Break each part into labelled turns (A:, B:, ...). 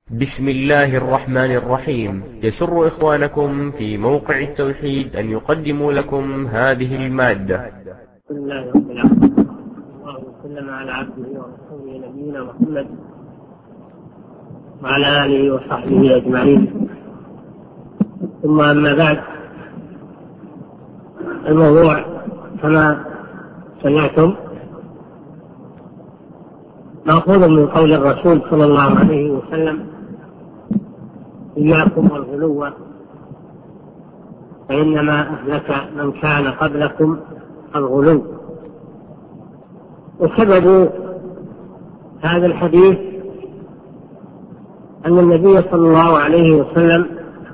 A: بسم الله الرحمن الرحيم. يسر إخوانكم في موقع التوحيد أن يقدموا لكم هذه المادة.
B: بسم الله رب العالمين، الله وسلم على عبده ورسوله نبينا محمد وعلى آله وصحبه أجمعين. ثم أما بعد، الموضوع كما سمعتم مأخوذ من قول الرسول صلى الله عليه وسلم: إياكم والغلو فإنما أهلك من كان قبلكم الغلو. وسبب هذا الحديث أن النبي صلى الله عليه وسلم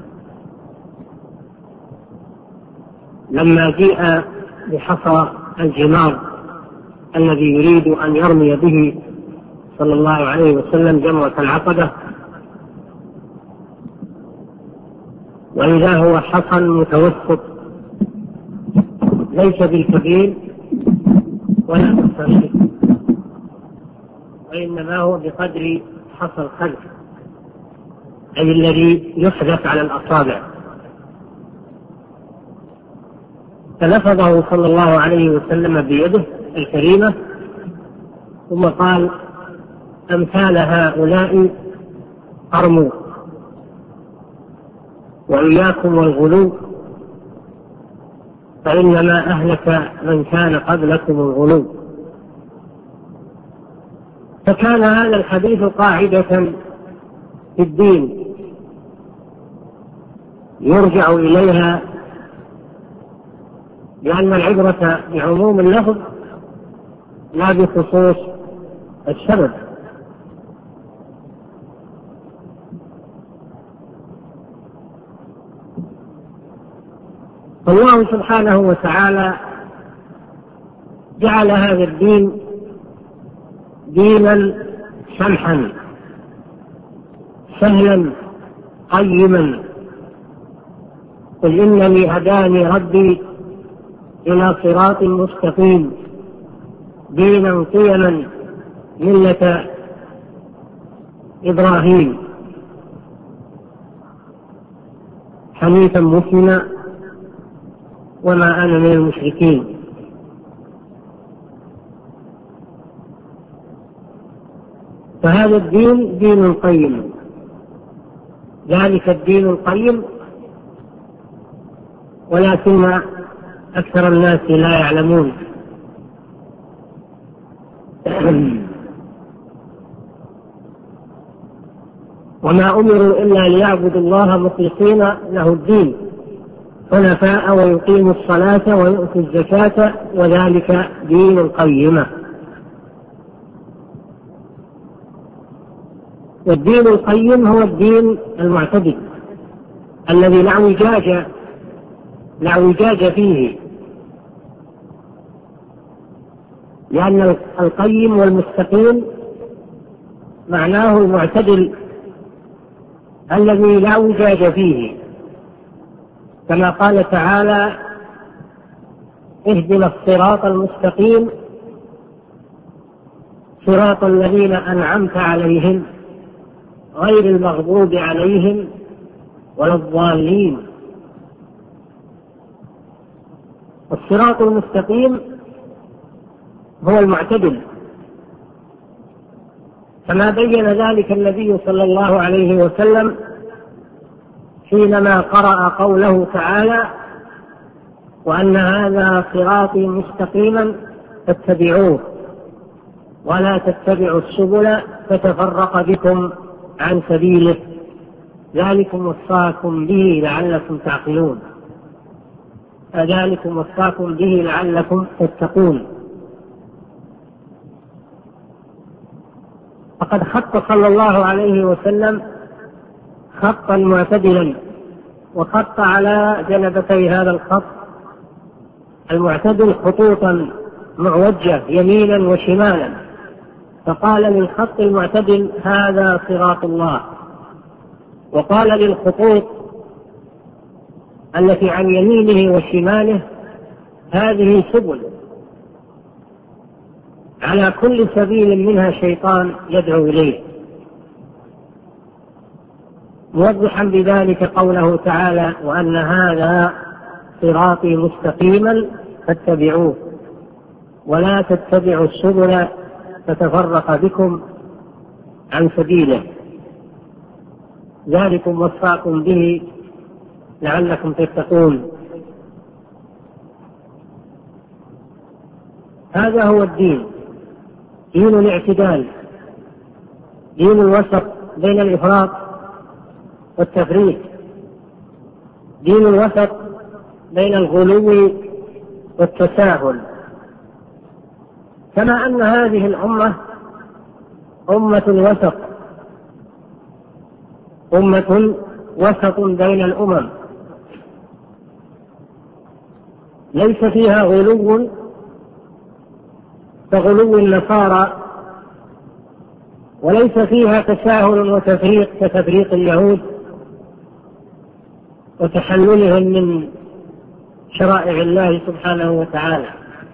B: لما جيء بحصى الجمار الذي يريد أن يرمي به صلى الله عليه وسلم جمرة العقبة، وإذا هو حصى متوسط ليس بالكبير ولا بالصغير، وإنما هو بقدر حصى الخلف، أي الذي يحدث على الأصابع. فلفظه صلى الله عليه وسلم بيده الكريمة ثم قال: أمثال هؤلاء أرموا، وإياكم والغلو فإنما أهلك من كان قبلكم الغلو. فكان هذا الحديث قاعدة في الدين يرجع إليها، لأن العبرة بعموم اللفظ لا بخصوص السبب. فالله سبحانه وتعالى جعل هذا الدين دينا سمحا سهلا قيما. قل إنني هداني ربي إلى صراط مستقيم دينا قيما ملة إبراهيم حنيفا مسلما وما أنا من المشركين. فهذا الدين دين قيم، ذلك الدين القيم، ولكن أكثر الناس لا يعلمون. وما أمروا إلا ليعبدوا الله مخلصين له الدين حنفاء ويقيموا الصلاة ويؤتوا الزكاة وذلك دين القيمة. والدين القيم هو الدين المعتدل الذي لا اعوجاج فيه، لأن القيم والمستقيم معناه المعتدل الذي لا اعوجاج فيه، كما قال تعالى: اهدنا الصراط المستقيم صراط الذين أنعمت عليهم غير المغضوب عليهم ولا الضالين. الصراط المستقيم هو المعتدل، كما بين ذلك النبي صلى الله عليه وسلم حينما قرأ قوله تعالى: وأن هذا صراطي مستقيما فاتبعوه ولا تتبعوا السبل فتفرق بكم عن سبيله ذلكم وصاكم به لعلكم تعقلون، ذلكم وصاكم به لعلكم تتقون. فقد خط صلى الله عليه وسلم خطا معتدلا، وخط على جنبتي هذا الخط المعتدل خطوطا معوجة يمينا وشمالا، فقال للخط المعتدل: هذا صراط الله، وقال للخطوط التي عن يمينه وشماله: هذه سبل، على كل سبيل منها شيطان يدعو إليه. موضحا بذلك قوله تعالى: وأن هذا صراطي مستقيما فاتبعوه ولا تتبعوا السبل فتفرق بكم عن سبيله ذلكم وصاكم به لعلكم تتقون. هذا هو الدين، دين الاعتدال، دين الوسط بين الإفراط والتفريط، دين الوسط بين الغلو والتساهل. كما أن هذه الأمة أمة وسط، أمة وسط بين الأمم، ليس فيها غلو كغلو النصارى، وليس فيها تساهل وتفريق كتفريق اليهود وتحللهم من شرائع الله سبحانه وتعالى،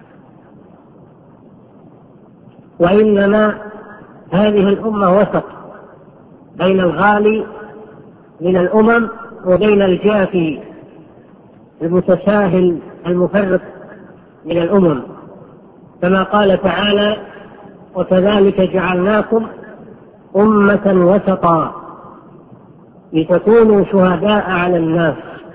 B: وإنما هذه الأمة وسط بين الغالي من الأمم وبين الجافي المتساهل المفرط من الأمم، كما قال تعالى: وكذلك جعلناكم أمة وسطا لتكونوا شهداء على الناس.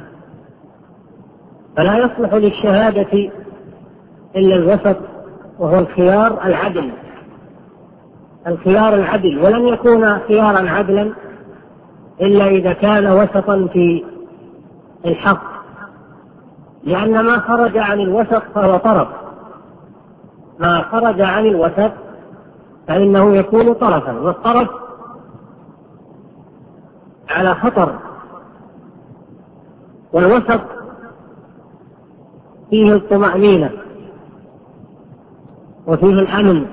B: فلا يصلح للشهادة إلا الوسط، وهو الخيار العدل، الخيار العدل، ولن يكون خيارا عدلا إلا إذا كان وسطا في الحق، لأن ما خرج عن الوسط فهو طرف، ما خرج عن الوسط فإنه يكون طرفا، والطرف على خطر، والوسط فيه الطمأنينة وفيه الأمن.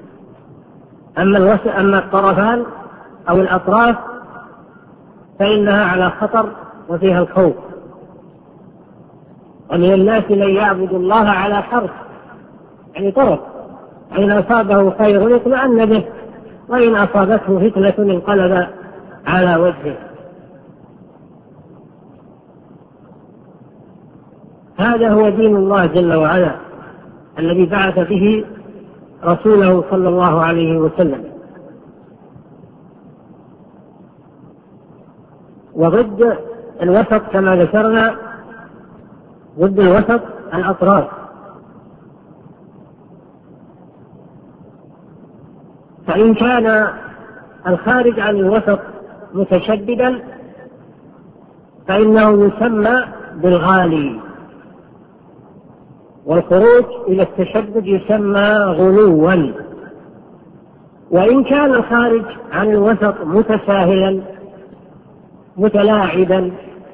B: أما الطرفان أو الأطراف فإنها على خطر وفيها الخوف. ومن الناس من يعبد الله على حرف، يعني طرف، إن أصابه خير اطمأن به وإن أصابته فتنة انقلب على وجهه. هذا هو دين الله جل وعلا الذي بعث به رسوله صلى الله عليه وسلم. وضد الوسط كما ذكرنا، ضد الوسط الأطراف. فإن كان الخارج عن الوسط متشددا فإنه يسمى بالغالي، والخروج إلى التشدد يسمى غلوا. وإن كان الخارج عن الوسط متساهلا متلاعبا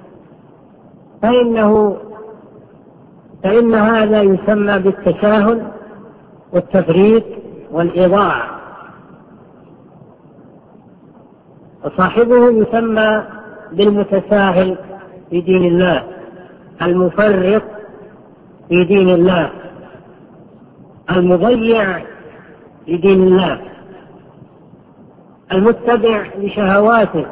B: فإن هذا يسمى بالتساهل والتفريط والإضاعة، وصاحبه يسمى بالمتساهل في دين الله، المفرط في دين الله، المضيع في دين الله، المتبع لشهواته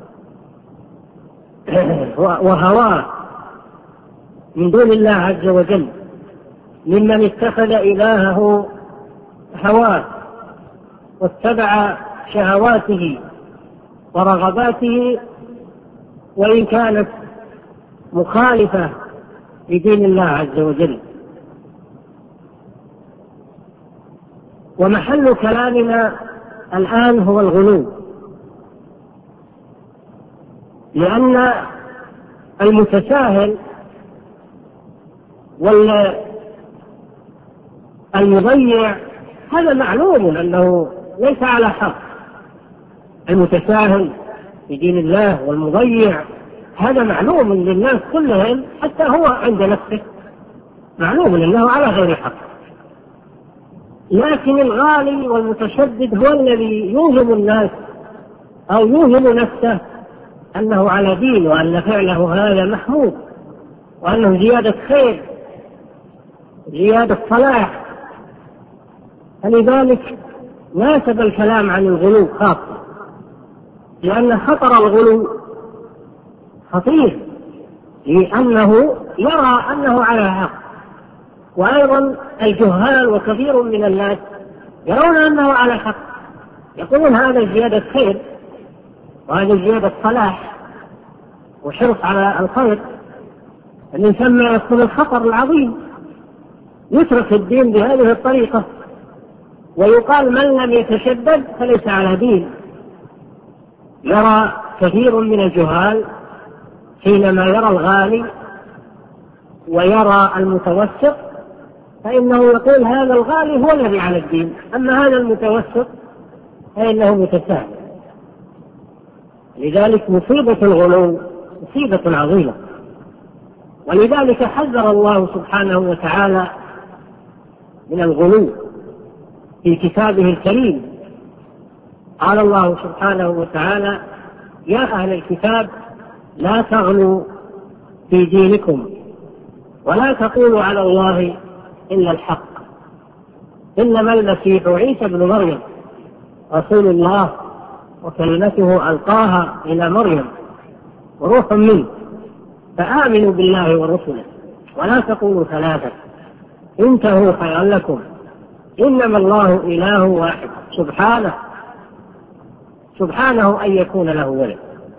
B: وهواه من دون الله عز وجل، ممن اتخذ إلهه هواه واتبع شهواته ورغباته وإن كانت مخالفة لدين الله عز وجل. ومحل كلامنا الآن هو الغلو، لأن المتساهل والمضيع هذا معلوم أنه ليس على حق. المتساهل في دين الله والمضيع هذا معلوم للناس كلهم، حتى هو عند نفسه معلوم أنه على غير حق. لكن الغالي والمتشدد هو الذي يوهم الناس أو يوهم نفسه أنه على دين، وأن فعله هذا محمود، وأنه زيادة خير، زيادة صلاح. فلذلك ناسب الكلام عن الغلو خاصة، لأن خطر الغلو خطير، لأنه يرى أنه على حق. وأيضا الجهال وكثير من الناس يرون أنه على حق، يقولون هذا زيادة خير وهذا زيادة صلاح وحرص على الخير. الإنسان ما يدخل الخطر العظيم، يترك الدين بهذه الطريقة، ويقال من لم يتشدد فليس على دين. يرى كثير من الجهال حينما يرى الغالي ويرى المتوسط فإنه يقول هذا الغالي هو الذي على الدين، أما هذا المتوسط فإنه متساهل. لذلك مصيبة الغلو مصيبة عظيمة، ولذلك حذر الله سبحانه وتعالى من الغلو في كتابه الكريم. قال الله سبحانه وتعالى: يا أهل الكتاب لا تغلوا في دينكم ولا تقولوا على الله إلا الحق، إنما المسيح عيسى ابن مريم رسول الله وكلمته ألقاها إلى مريم وروح منه، فآمنوا بالله ورسله ولا تقولوا ثلاثة انتهوا خيرا لكم، إنما الله إله واحد سبحانه أن يكون له ولد.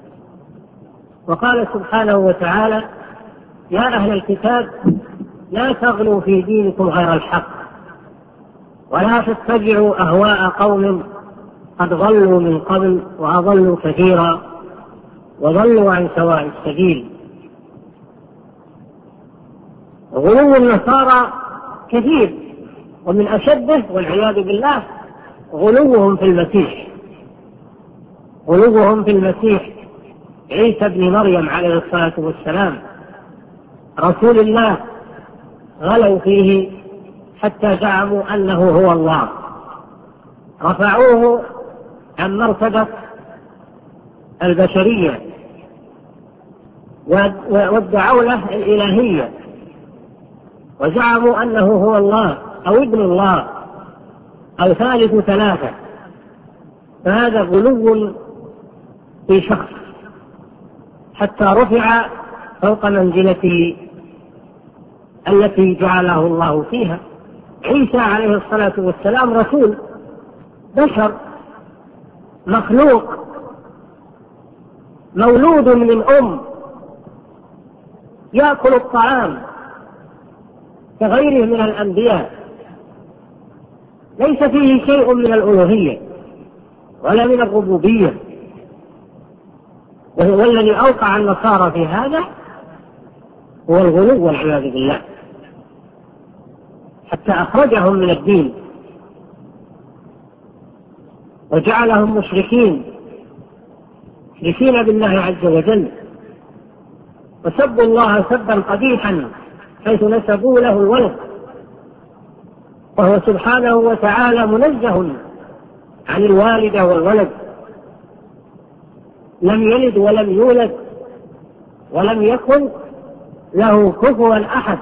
B: وقال سبحانه وتعالى: يا أهل الكتاب لا تغلوا في دينكم غير الحق ولا تتبعوا أهواء قوم قد ضلوا من قبل وأضلوا كثيرا وضلوا عن سواء السبيل. غلو النصارى كثير، ومن أشده والعياذ بالله غلوهم في المسيح عيسى ابن مريم عليه الصلاة والسلام رسول الله. غلوا فيه حتى زعموا أنه هو الله، رفعوه عن مرتبة البشرية وادعوا له الإلهية، وزعموا أنه هو الله أو ابن الله أو ثالث ثلاثة. فهذا غلو في شخص حتى رفع فوق منزلته التي جعله الله فيها. عيسى عليه الصلاة والسلام رسول بشر مخلوق مولود من أم يأكل الطعام كغيره من الأنبياء، ليس فيه شيء من الألوهية ولا من الربوبية، والذي أوقع النصارى في هذا هو الغلو والعياذ بالله، حتى أخرجهم من الدين وجعلهم مشركين بالله عز وجل، وسبوا الله سبا قبيحا حيث نسبوا له الولد، وهو سبحانه وتعالى منزه عن الوالدة والولد، لم يلد ولم يولد ولم يكن له كفوا أحد.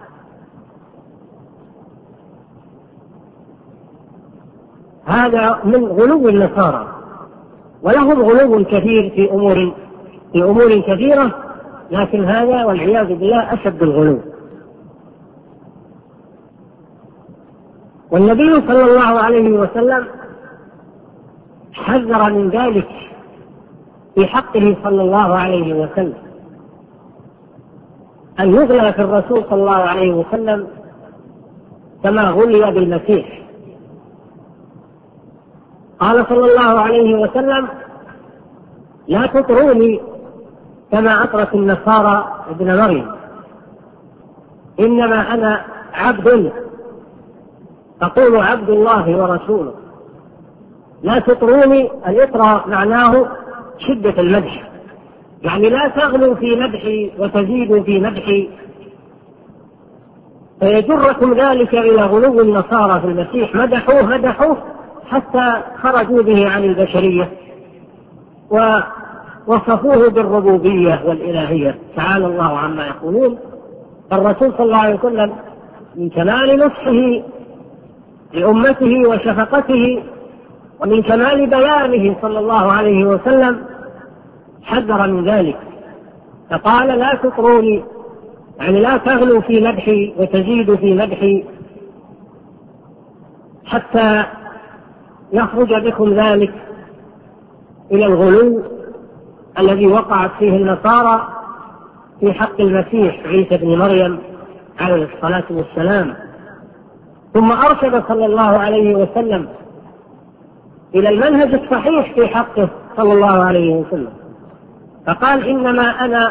B: هذا من غلو النصارى، ولهم غلو كثير في أمور كثيرة، لكن هذا والعياذ بالله أشد الغلو. والنبي صلى الله عليه وسلم حذر من ذلك في حقه صلى الله عليه وسلم، أن يغلى في الرسول صلى الله عليه وسلم كما غلي بالمسيح. قال صلى الله عليه وسلم: لا تطروني كما أطرت النصارى ابن مريم، إنما أنا عبد فقولوا عبد الله ورسوله. لا تطروني، الإطراء معناه شدة المدح، يعني لا تغلوا في مدحي وتزيدوا في مدحي، فيجركم ذلك إلى غلو النصارى في المسيح. مدحوه حتى خرجوا به عن البشرية ووصفوه بالربوبية والإلهية، تعالى الله عما يقولون. الرسول صلى الله عليه وسلم من كمال نصحه لأمته وشفقته ومن كمال بيانه صلى الله عليه وسلم حذر من ذلك، فقال لا تطروني، يعني لا تغلوا في مدحي وتزيدوا في مدحي حتى يخرج بكم ذلك إلى الغلو الذي وقعت فيه النصارى في حق المسيح عيسى بن مريم عليه الصلاة والسلام. ثم أرشد صلى الله عليه وسلم إلى المنهج الصحيح في حقه صلى الله عليه وسلم، فقال إنما أنا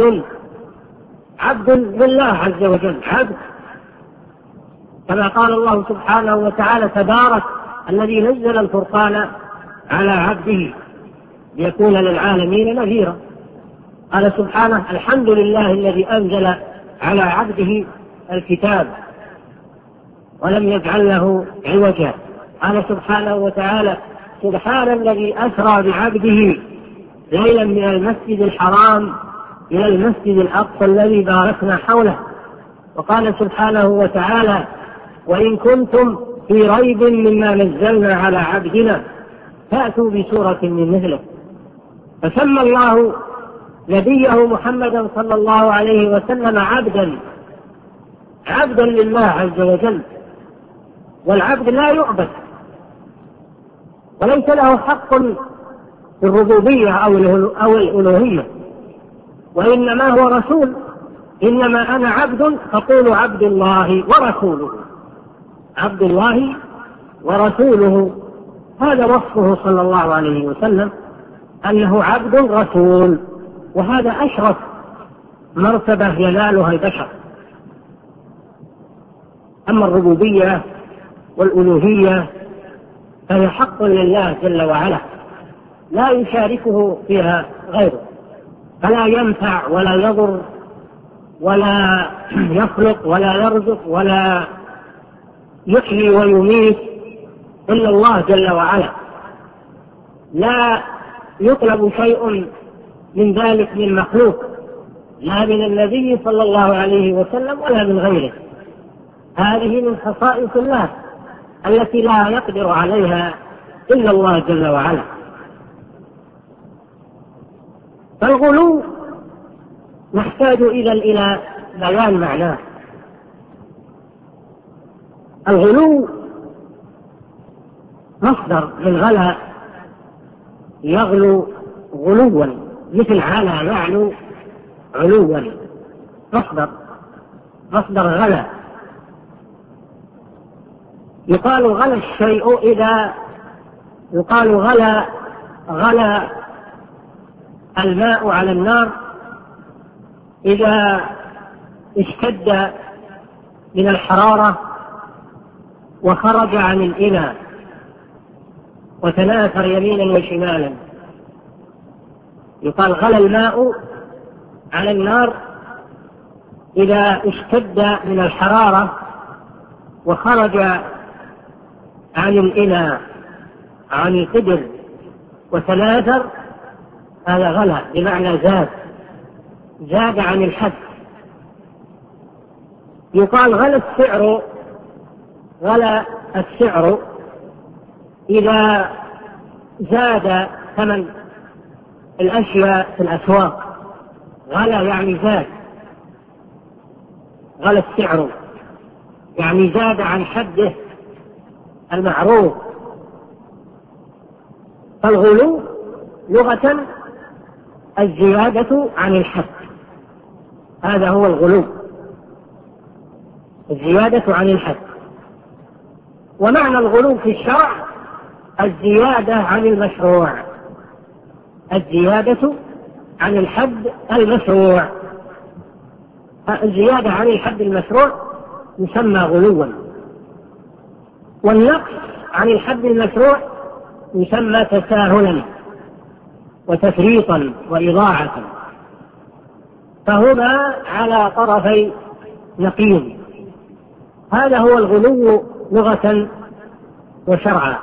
B: عبد لله عز وجل، عبد، كما قال الله سبحانه وتعالى تبارك الذي نزل الفرقان على عبده ليكون للعالمين نذيرا. قال سبحانه الحمد لله الذي أنزل على عبده الكتاب ولم يجعل له عوجا. قال سبحانه وتعالى سبحان الذي أسرى بعبده ليلا من المسجد الحرام إلى المسجد الأقصى الذي باركنا حوله. وقال سبحانه وتعالى وإن كنتم في ريب مما نزلنا على عبدنا فأتوا بسورة من مثله. فسمى الله نبيه محمدا صلى الله عليه وسلم عبدا لله عز وجل، والعبد لا يعبد وليس له حق في الربوبية أو الألوهية، وإنما هو رسول. إنما أنا عبد فقولوا عبد الله ورسوله، عبد الله ورسوله، هذا وصفه صلى الله عليه وسلم أنه عبد رسول، وهذا أشرف مرتبة ينالها البشر. أما الربوبية والألوهية فهي حق لله جل وعلا لا يشاركه فيها غيره، فلا ينفع ولا يضر ولا يخلق ولا يرزق ولا يحيي ويميت إلا الله جل وعلا. لا يطلب شيء من ذلك من مخلوق، لا من النبي صلى الله عليه وسلم ولا من غيره. هذه من خصائص الله التي لا يقدر عليها إلا الله جل وعلا. فالغلو نحتاج إلى بيان معناه. الغلو مصدر من غلا يغلو غلوا، مثل علا يعلو علوا، مصدر غلا. يقال غلا الشيء إذا يقال غلا الماء على النار إذا اشتد من الحرارة وخرج عن الإناء وتناثر يمينا وشمالا. يقال غلا الماء على النار إذا اشتد من الحرارة وخرج عن الإناء عن القدر وتناثر، هذا غلا بمعنى زاد عن الحد. يقال غلا السعر إذا زاد ثمن الأشياء في الأسواق، غلا يعني زاد، غلا السعر يعني زاد عن حده المعروف. فالغلو لغة الزيادة عن الحد، هذا هو الغلو، الزيادة عن الحد. ومعنى الغلو في الشرع الزيادة عن المشروع، الزيادة عن الحد المشروع. الزيادة عن الحد المشروع يسمى غلوا، والنقص عن الحد المشروع يسمى تساهلا وتفريطا وإضاعة. فهما على طرفي نقيض. هذا هو الغلو لغة وشرعا.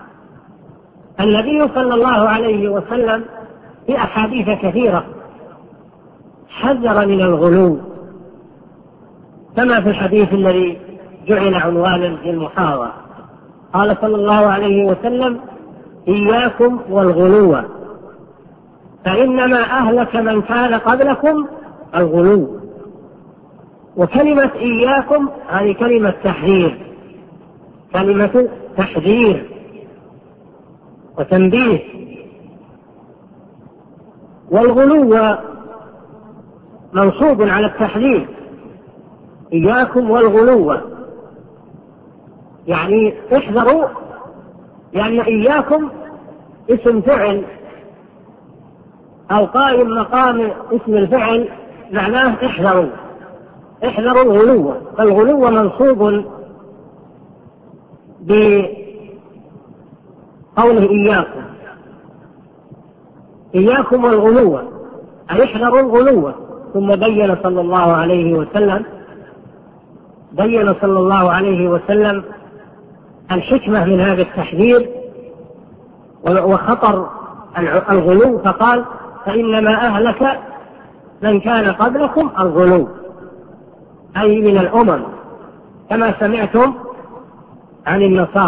B: النبي صلى الله عليه وسلم في أحاديث كثيرة حذر من الغلو، كما في الحديث الذي جعل عنوانا للمحاضرة. قال صلى الله عليه وسلم إياكم والغلو فإنما أهلك من كان قبلكم الغلو. وكلمة إياكم هذه كلمة تحذير، كلمة تحذير وتنبيه. والغلو منصوب على التحذير، إياكم والغلو، يعني احذروا، لأن إياكم اسم فعل أو قائم مقام اسم الفعل، معناه احذروا، احذروا الغلو. فالغلو منصوب بقوله إياكم، إياكم والغلو، أي احذروا الغلو. ثم بين صلى الله عليه وسلم الحكمة من هذا التحذير وخطر الغلو، فقال فإنما أهلك من كان قبلكم الغلو، أي من الأمم، كما سمعتم عن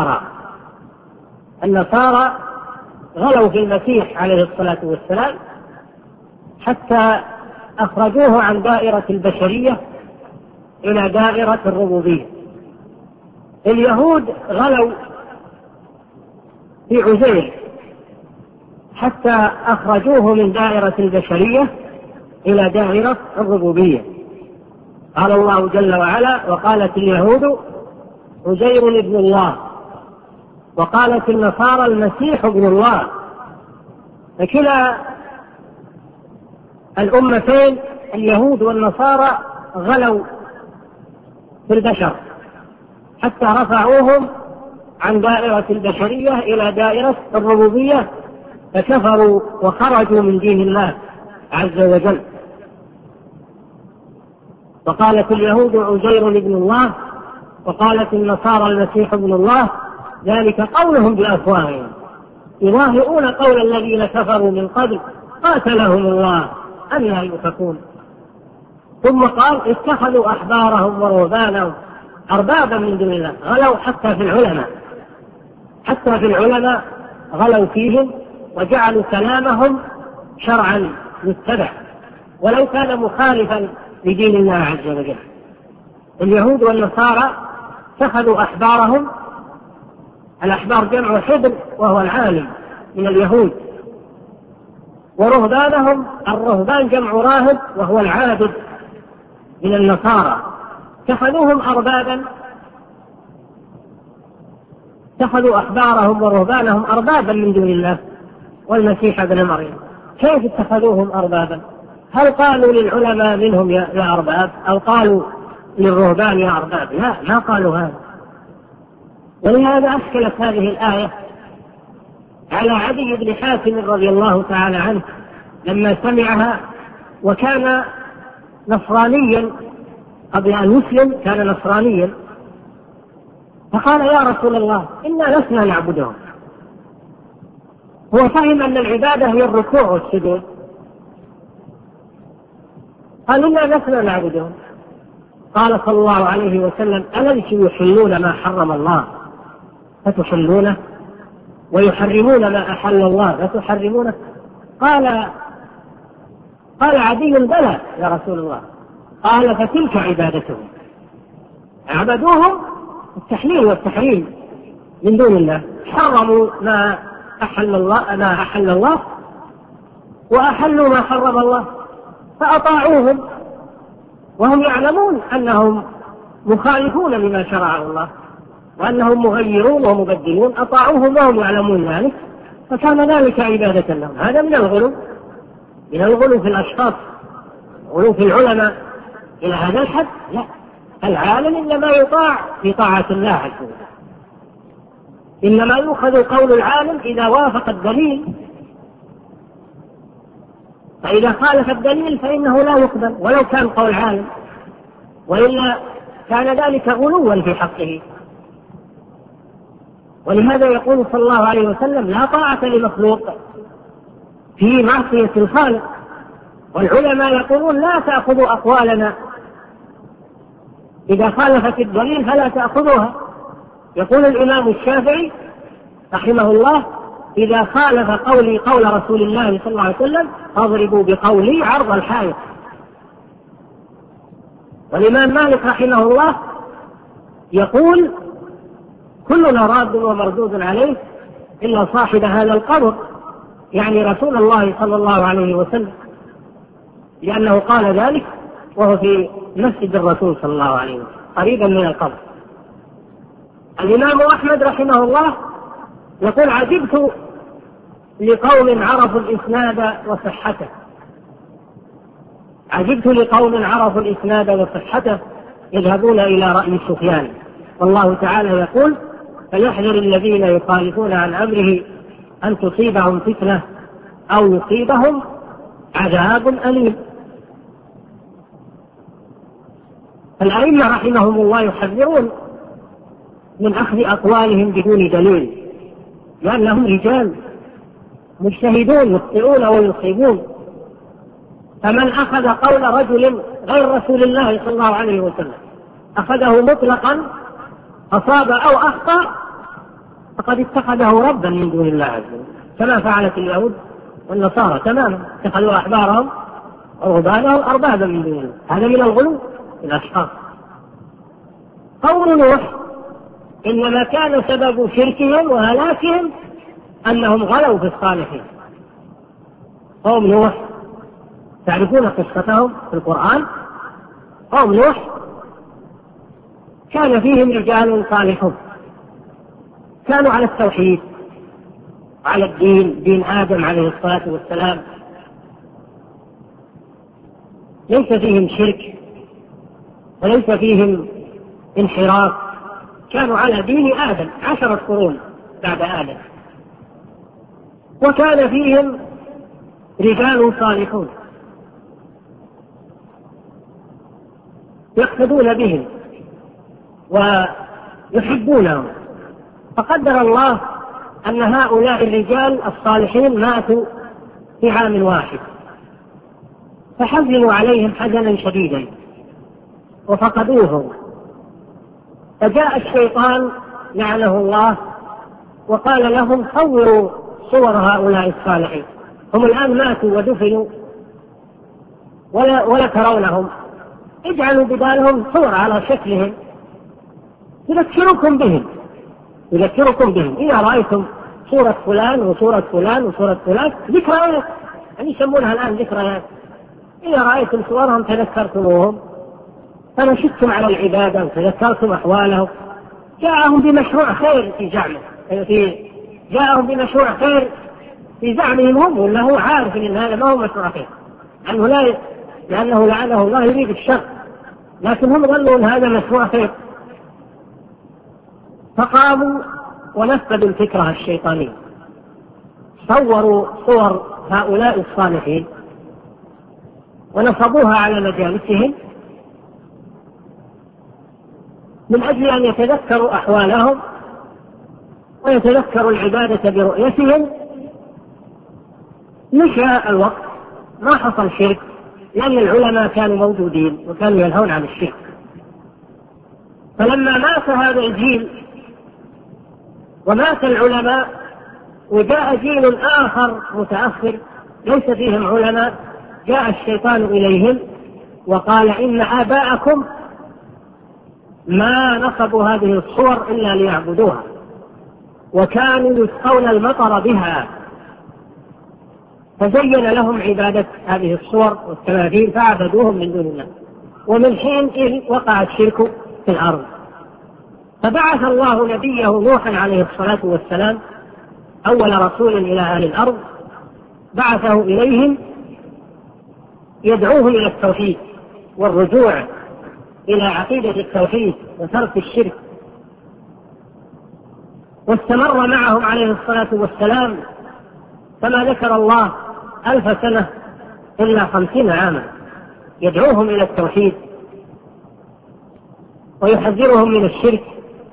B: النصارى غلوا في المسيح عليه الصلاة والسلام حتى أخرجوه عن دائرة البشرية إلى دائرة الربوبية. اليهود غلوا في عزير حتى أخرجوه من دائرة البشرية إلى دائرة الربوبية. قال الله جل وعلا: وقالت اليهود عزير ابن الله، وقالت النصارى المسيح ابن الله. فكلا الأمتين اليهود والنصارى غلوا في البشر حتى رفعوهم عن دائرة البشرية إلى دائرة الربوبية، فكفروا وخرجوا من دين الله عز وجل. وقالت اليهود عزير ابن الله، وقالت النصارى المسيح ابن الله، ذلك قولهم بأفواههم يظاهرون قول الذين كفروا من قبل قاتلهم الله أنى يؤفكون. ثم قال: اتخذوا أحبارهم ورهبانهم أربابا من دون الله. غلوا حتى في العلماء غلوا فيهم وجعلوا كلامهم شرعا يتبع ولو كان مخالفا لدين الله عز وجل. اليهود والنصارى اتخذوا أحبارهم، الأحبار جمع حبر وهو العالم من اليهود، ورهبانهم، الرهبان جمع راهب وهو العابد من النصارى، اتخذوهم أربابا، اتخذوا أحبارهم ورهبانهم أربابا من دون الله والمسيح ابن مريم. كيف اتخذوهم أربابا؟ هل قالوا للعلماء منهم يا أرباب، أو قالوا للرهبان يا أرباب؟ لا، ما قالوا هذا. ولهذا أشكلت هذه الآية على عدي بن حاتم رضي الله تعالى عنه لما سمعها، وكان نصرانيا قبل أن يسلم، كان نصرانيا، فقال: يا رسول الله، إنا لسنا نعبدهم. هو فهم أن العبادة هي الركوع والسجود، قال: إنا لسنا نعبدهم. قال صلى الله عليه وسلم: أليسوا يحلون ما حرم الله فتحلونه، ويحرمون ما أحل الله فتحرمونه؟ قال عدي: بلى يا رسول الله. قال: فتلك عبادتهم، عبدوهم التحليل والتحريم من دون الله، حرموا ما أحل الله وأحلوا ما حرم الله، فأطاعوهم وهم يعلمون أنهم مخالفون لما شرعه الله وأنهم مغيرون ومبدلون، أطاعوهم وهم يعلمون ذلك، فكان ذلك عبادة لهم. هذا من الغلو في الأشخاص، غلو في العلماء إلى هذا الحد. لا، العالم إنما يطاع في طاعة الله عز وجل، إنما يؤخذ قول العالم إذا وافق الدليل، فإذا خالف الدليل فإنه لا يقبل ولو كان قول عالم، وإلا كان ذلك غلوا في حقه. ولهذا يقول صلى الله عليه وسلم: لا طاعة لمخلوق في معصية الخالق. والعلماء يقولون: لا تأخذوا أقوالنا إذا خالفت الدليل فلا تأخذوها. يقول الإمام الشافعي رحمه الله: إذا خالف قولي قول رسول الله صلى الله عليه وسلم فاضربوا بقولي عرض الحائط. والإمام مالك رحمه الله يقول كلنا راد ومردود عليه إلا صاحب هذا القبر، يعني رسول الله صلى الله عليه وسلم، لأنه قال ذلك وهو في مسجد الرسول صلى الله عليه وسلم قريبا من القبر. الإمام أحمد رحمه الله يقول عجبت لقوم عرفوا الإسناد وصحته، عجبت لقوم عرفوا الإسناد وصحته يذهبون إلى رأي سفيان، والله تعالى يقول فليحذر الذين يخالفون عن أمره أن تصيبهم فتنة أو يصيبهم عذاب أليم. الأئمة رحمهم الله يحذرون من أخذ أقوالهم بدون دليل، لأنهم رجال مجتهدون يخطئون ويصيبون، فمن أخذ قول رجل غير رسول الله صلى الله عليه وسلم أخذه مطلقا أصاب أو أخطأ فقد اتخذه ربا من دون الله عز وجل، كما فعلت اليهود والنصارى تماما، اتخذوا أحبارهم ورهبانهم أربابا من دون الله. هذا من الغلو في الأشخاص. قوم نوح إنما كان سبب شركهم وهلاكهم أنهم غلوا في الصالحين. قوم نوح تعرفون قصتهم في القرآن. قوم نوح كان فيهم رجال صالحون كانوا على التوحيد وعلى الدين، دين آدم عليه الصلاة والسلام، ليس فيهم شرك وليس فيهم انحراف، كانوا على دين آدم 10 قرون بعد آدم، وكان فيهم رجال صالحون يقتدون بهم ويحبونهم. فقدر الله أن هؤلاء الرجال الصالحين ماتوا في عام واحد، فحزنوا عليهم حزنا شديدا وفقدوهم، فجاء الشيطان لعنه الله وقال لهم صوروا صور هؤلاء الصالحين، هم الآن ماتوا ودفنوا ولا ترونهم، اجعلوا بدالهم صور على شكلهم يذكركم بهم. إذا رأيتم صورة فلان وصورة فلان وصورة فلان ذكريات، يعني يسمونها الآن ذكريات، إذا رأيتم صورهم تذكرتموهم فنشدتم على العبادة وتذكرتم أحوالهم. جاءهم بمشروع خير في زعمه، جاءهم بمشروع خير في زعمهم هم، ولا هو عارف ان هذا ما هو مشروع خير، لأنه لعنه الله يريد الشر، لكن هم ظنوا ان هذا مشروع خير، فقاموا ونفذوا الفكرة الشيطانية، صوروا صور هؤلاء الصالحين ونصبوها على مجالسهم من أجل أن يتذكروا أحوالهم ويتذكروا العبادة برؤيتهم. مشى الوقت ما حصل شرك، لأن العلماء كانوا موجودين وكانوا ينهون عن الشرك. فلما مات هذا الجيل ومات العلماء وجاء جيل آخر متأخر ليس فيهم علماء، جاء الشيطان إليهم وقال إن آباءكم ما نصبوا هذه الصور إلا ليعبدوها، وكانوا يسقون المطر بها، فزين لهم عبادة هذه الصور والتماثيل فعبدوهم من دون الله، ومن حين وقع الشرك في الأرض. فبعث الله نبيه نوحا عليه الصلاة والسلام أول رسول إلى أهل الأرض، بعثه إليهم يدعوهم إلى التوحيد والرجوع إلى عقيدة التوحيد وترك الشرك، واستمر معهم عليه الصلاة والسلام كما ذكر الله 1000 سنة إلا 50 عاما يدعوهم إلى التوحيد ويحذرهم من الشرك،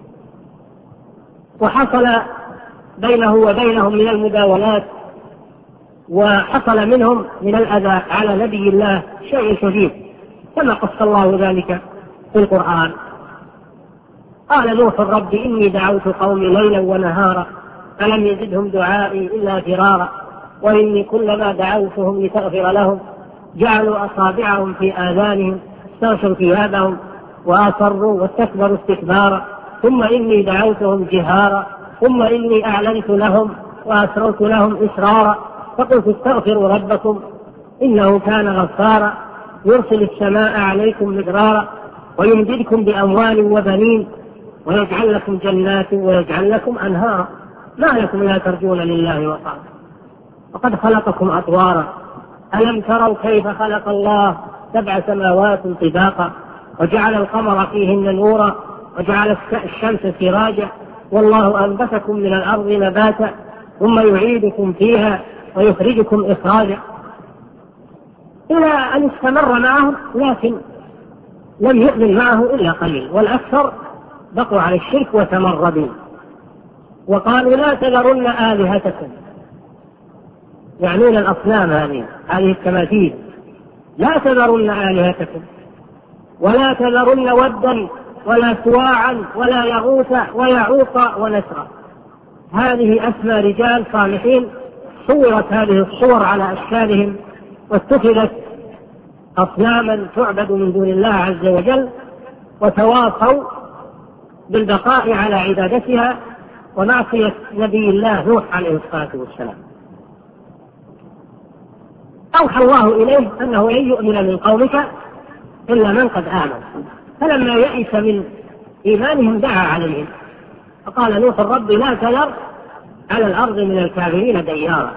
B: وحصل بينه وبينهم من المداولات، وحصل منهم من الأذى على نبي الله شيء شديد كما قص الله ذلك في القرآن. قال نوح رب إني دعوت قومي ليلا ونهارا فلم يزدهم دعائي إلا فرارا وإني كلما دعوتهم لتغفر لهم جعلوا أصابعهم في آذانهم استغشوا ثيابهم وأصروا واستكبروا استكبارا ثم إني دعوتهم جهارا ثم إني أعلنت لهم وأسررت لهم إسرارا فقلت استغفروا ربكم إنه كان غفارا يرسل السماء عليكم مدرارا ويمددكم بأموال وبنين ويجعل لكم جنات ويجعل لكم أنهارا ما لكم لا ترجون لله وقارا وقد خلقكم أطوارا ألم تروا كيف خلق الله 7 سماوات طباقا وجعل القمر فيهن نورا وجعل الشمس سراجا والله أنبتكم من الأرض نباتا ثم يعيدكم فيها ويخرجكم إخراجا إلى أن استمر معهم لكن لم يؤمن معه إلا قليل والأكثر بقوا على الشرك وتمردوا وقالوا لا تذرن آلهتكم يعنون الأصنام هذه التماثيل لا تذرن آلهتكم ولا تذرن ودا ولا سواعا ولا يغوث ويعوق ونسرا هذه أسمى رجال صالحين صورت هذه الصور على أشكالهم واتخذت أصناما تعبد من دون الله عز وجل وتواصوا بالبقاء على عبادتها ومعصية نبي الله نوح عليه الصلاة والسلام. أوحى الله إليه أنه لن يؤمن من قومك إلا من قد آمن فلما يئس من إيمانهم دعا عليهم فقال نوح رب لا تذر على الأرض من الكافرين ديارا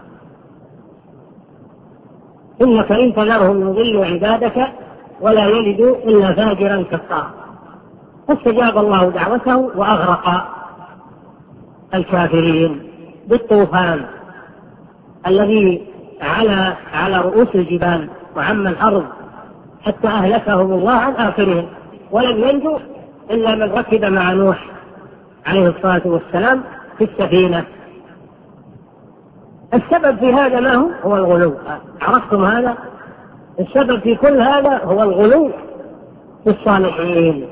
B: إنك إن تذرهم يضلوا عبادك ولا يلدوا إلا فاجرا كفارا فاستجاب الله دعوته وأغرق الكافرين بالطوفان الذي على رؤوس الجبال وعم الأرض حتى أهلكهم الله عن آخرهم ولم ينجو إلا من ركب مع نوح عليه الصلاة والسلام في السفينة. السبب في هذا ما هو الغلو. عرفتم هذا؟ السبب في كل هذا هو الغلو في الصالحين.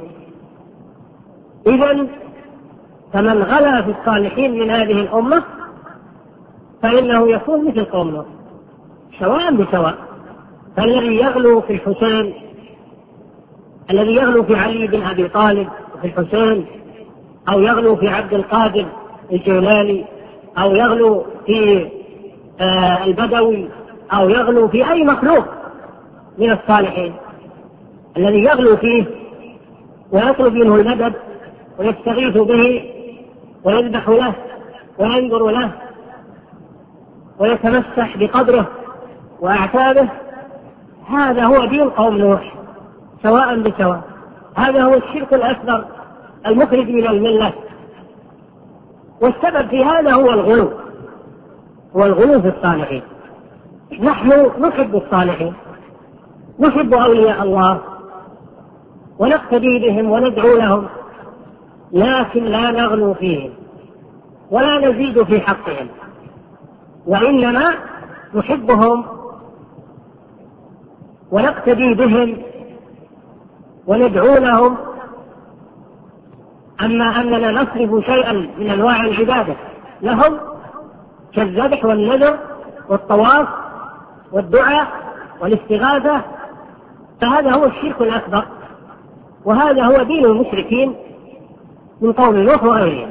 B: إذن فمن غلا في الصالحين من هذه الأمة فإنه يكون مثل قوم نوح سواء بسواء. فالذي يغلو في الحسين الذي يغلو في علي بن أبي طالب وفي الحسين أو يغلو في عبد القادر الجيلاني أو يغلو في البدوي أو يغلو في أي مخلوق من الصالحين الذي يغلو فيه ويطلب منه المدد ويستغيث به ويذبح له وينظر له ويتمسح بقدره وأعتابه هذا هو دين قوم نوح سواء بسواء. هذا هو الشرك الأكبر المخرج من الملة والسبب في هذا هو الغلو في الصالحين. نحن نحب الصالحين نحب أولياء الله ونقتدي بهم وندعو لهم لكن لا نغلو فيهم ولا نزيد في حقهم وإنما نحبهم ونقتدي بهم وندعو لهم. أما أننا نصرف شيئا من أنواع العبادة لهم كالذبح والنذر والطواف والدعاء والاستغاثة فهذا هو الشرك الأكبر وهذا هو دين المشركين من قوم نوح وغيرهم.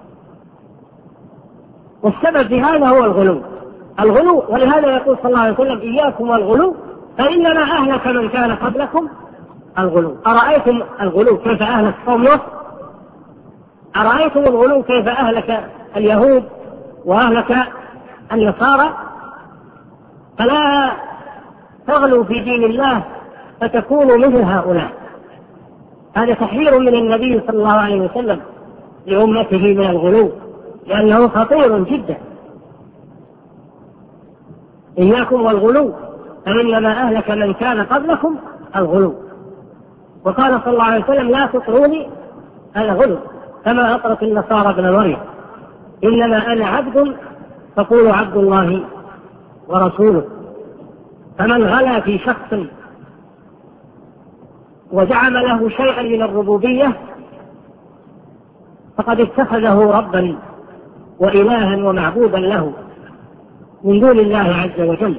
B: والسبب في هذا هو الغلو ولهذا يقول صلى الله عليه وسلم إياكم والغلو فإنما أهلك من كان قبلكم الغلو. أرأيتم الغلو كيف أهلك قوم نوح؟ أرأيتم الغلو كيف أهلك اليهود وأهلك النصارى؟ فلا تغلوا في دين الله فتكونوا مثل هؤلاء. هذا تحذير من النبي صلى الله عليه وسلم لأمته من الغلو لأنه خطير جدا. إياكم والغلو فإنما أهلك من كان قبلكم الغلو. وقال صلى الله عليه وسلم لا تطروني أنا غلو كما أطرت النصارى ابن مريم إنما أنا عبد فقولوا عبد الله ورسوله. فمن غلا في شخص وزعم له شيئا من الربوبية فقد اتخذه ربا وإلها ومعبودا له من دون الله عز وجل.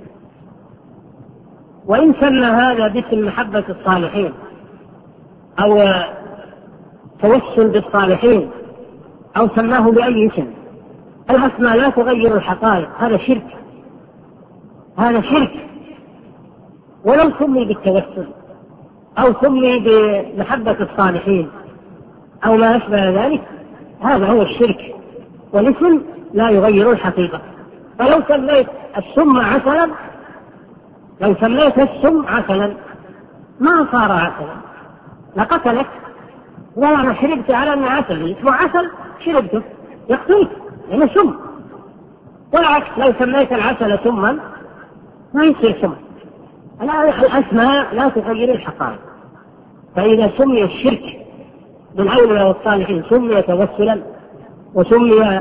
B: وإن سمى هذا باسم محبة الصالحين أو توسل بالصالحين أو سماه بأي اسم، الأسماء لا تغير الحقائق، هذا شرك، هذا شرك. ولو سمي بالتوسل أو سمي بمحبة الصالحين أو ما أشبه ذلك، هذا هو الشرك، والاسم لا يغير الحقيقة. فلو سميت السم عسلا، لو سميت السم عسلا ما صار عسلا، لقتلك. وأنا شربت على أن عسل اسمه عسل، شربته يقتلك لأنه سم. والعكس، لو سميت العسل سما ما يصير سم. الأسماء لا تغير الحقائق. فإذا سمي الشرك بالأولياء والصالحين سمي توسلا وسمي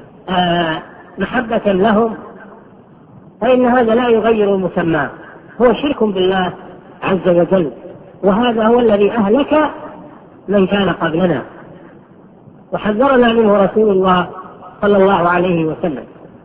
B: محبة لهم، فإن هذا لا يغير المسمى، هو شرك بالله عز وجل. وهذا هو الذي أهلك من كان قبلنا وحذرنا منه رسول الله صلى الله عليه وسلم.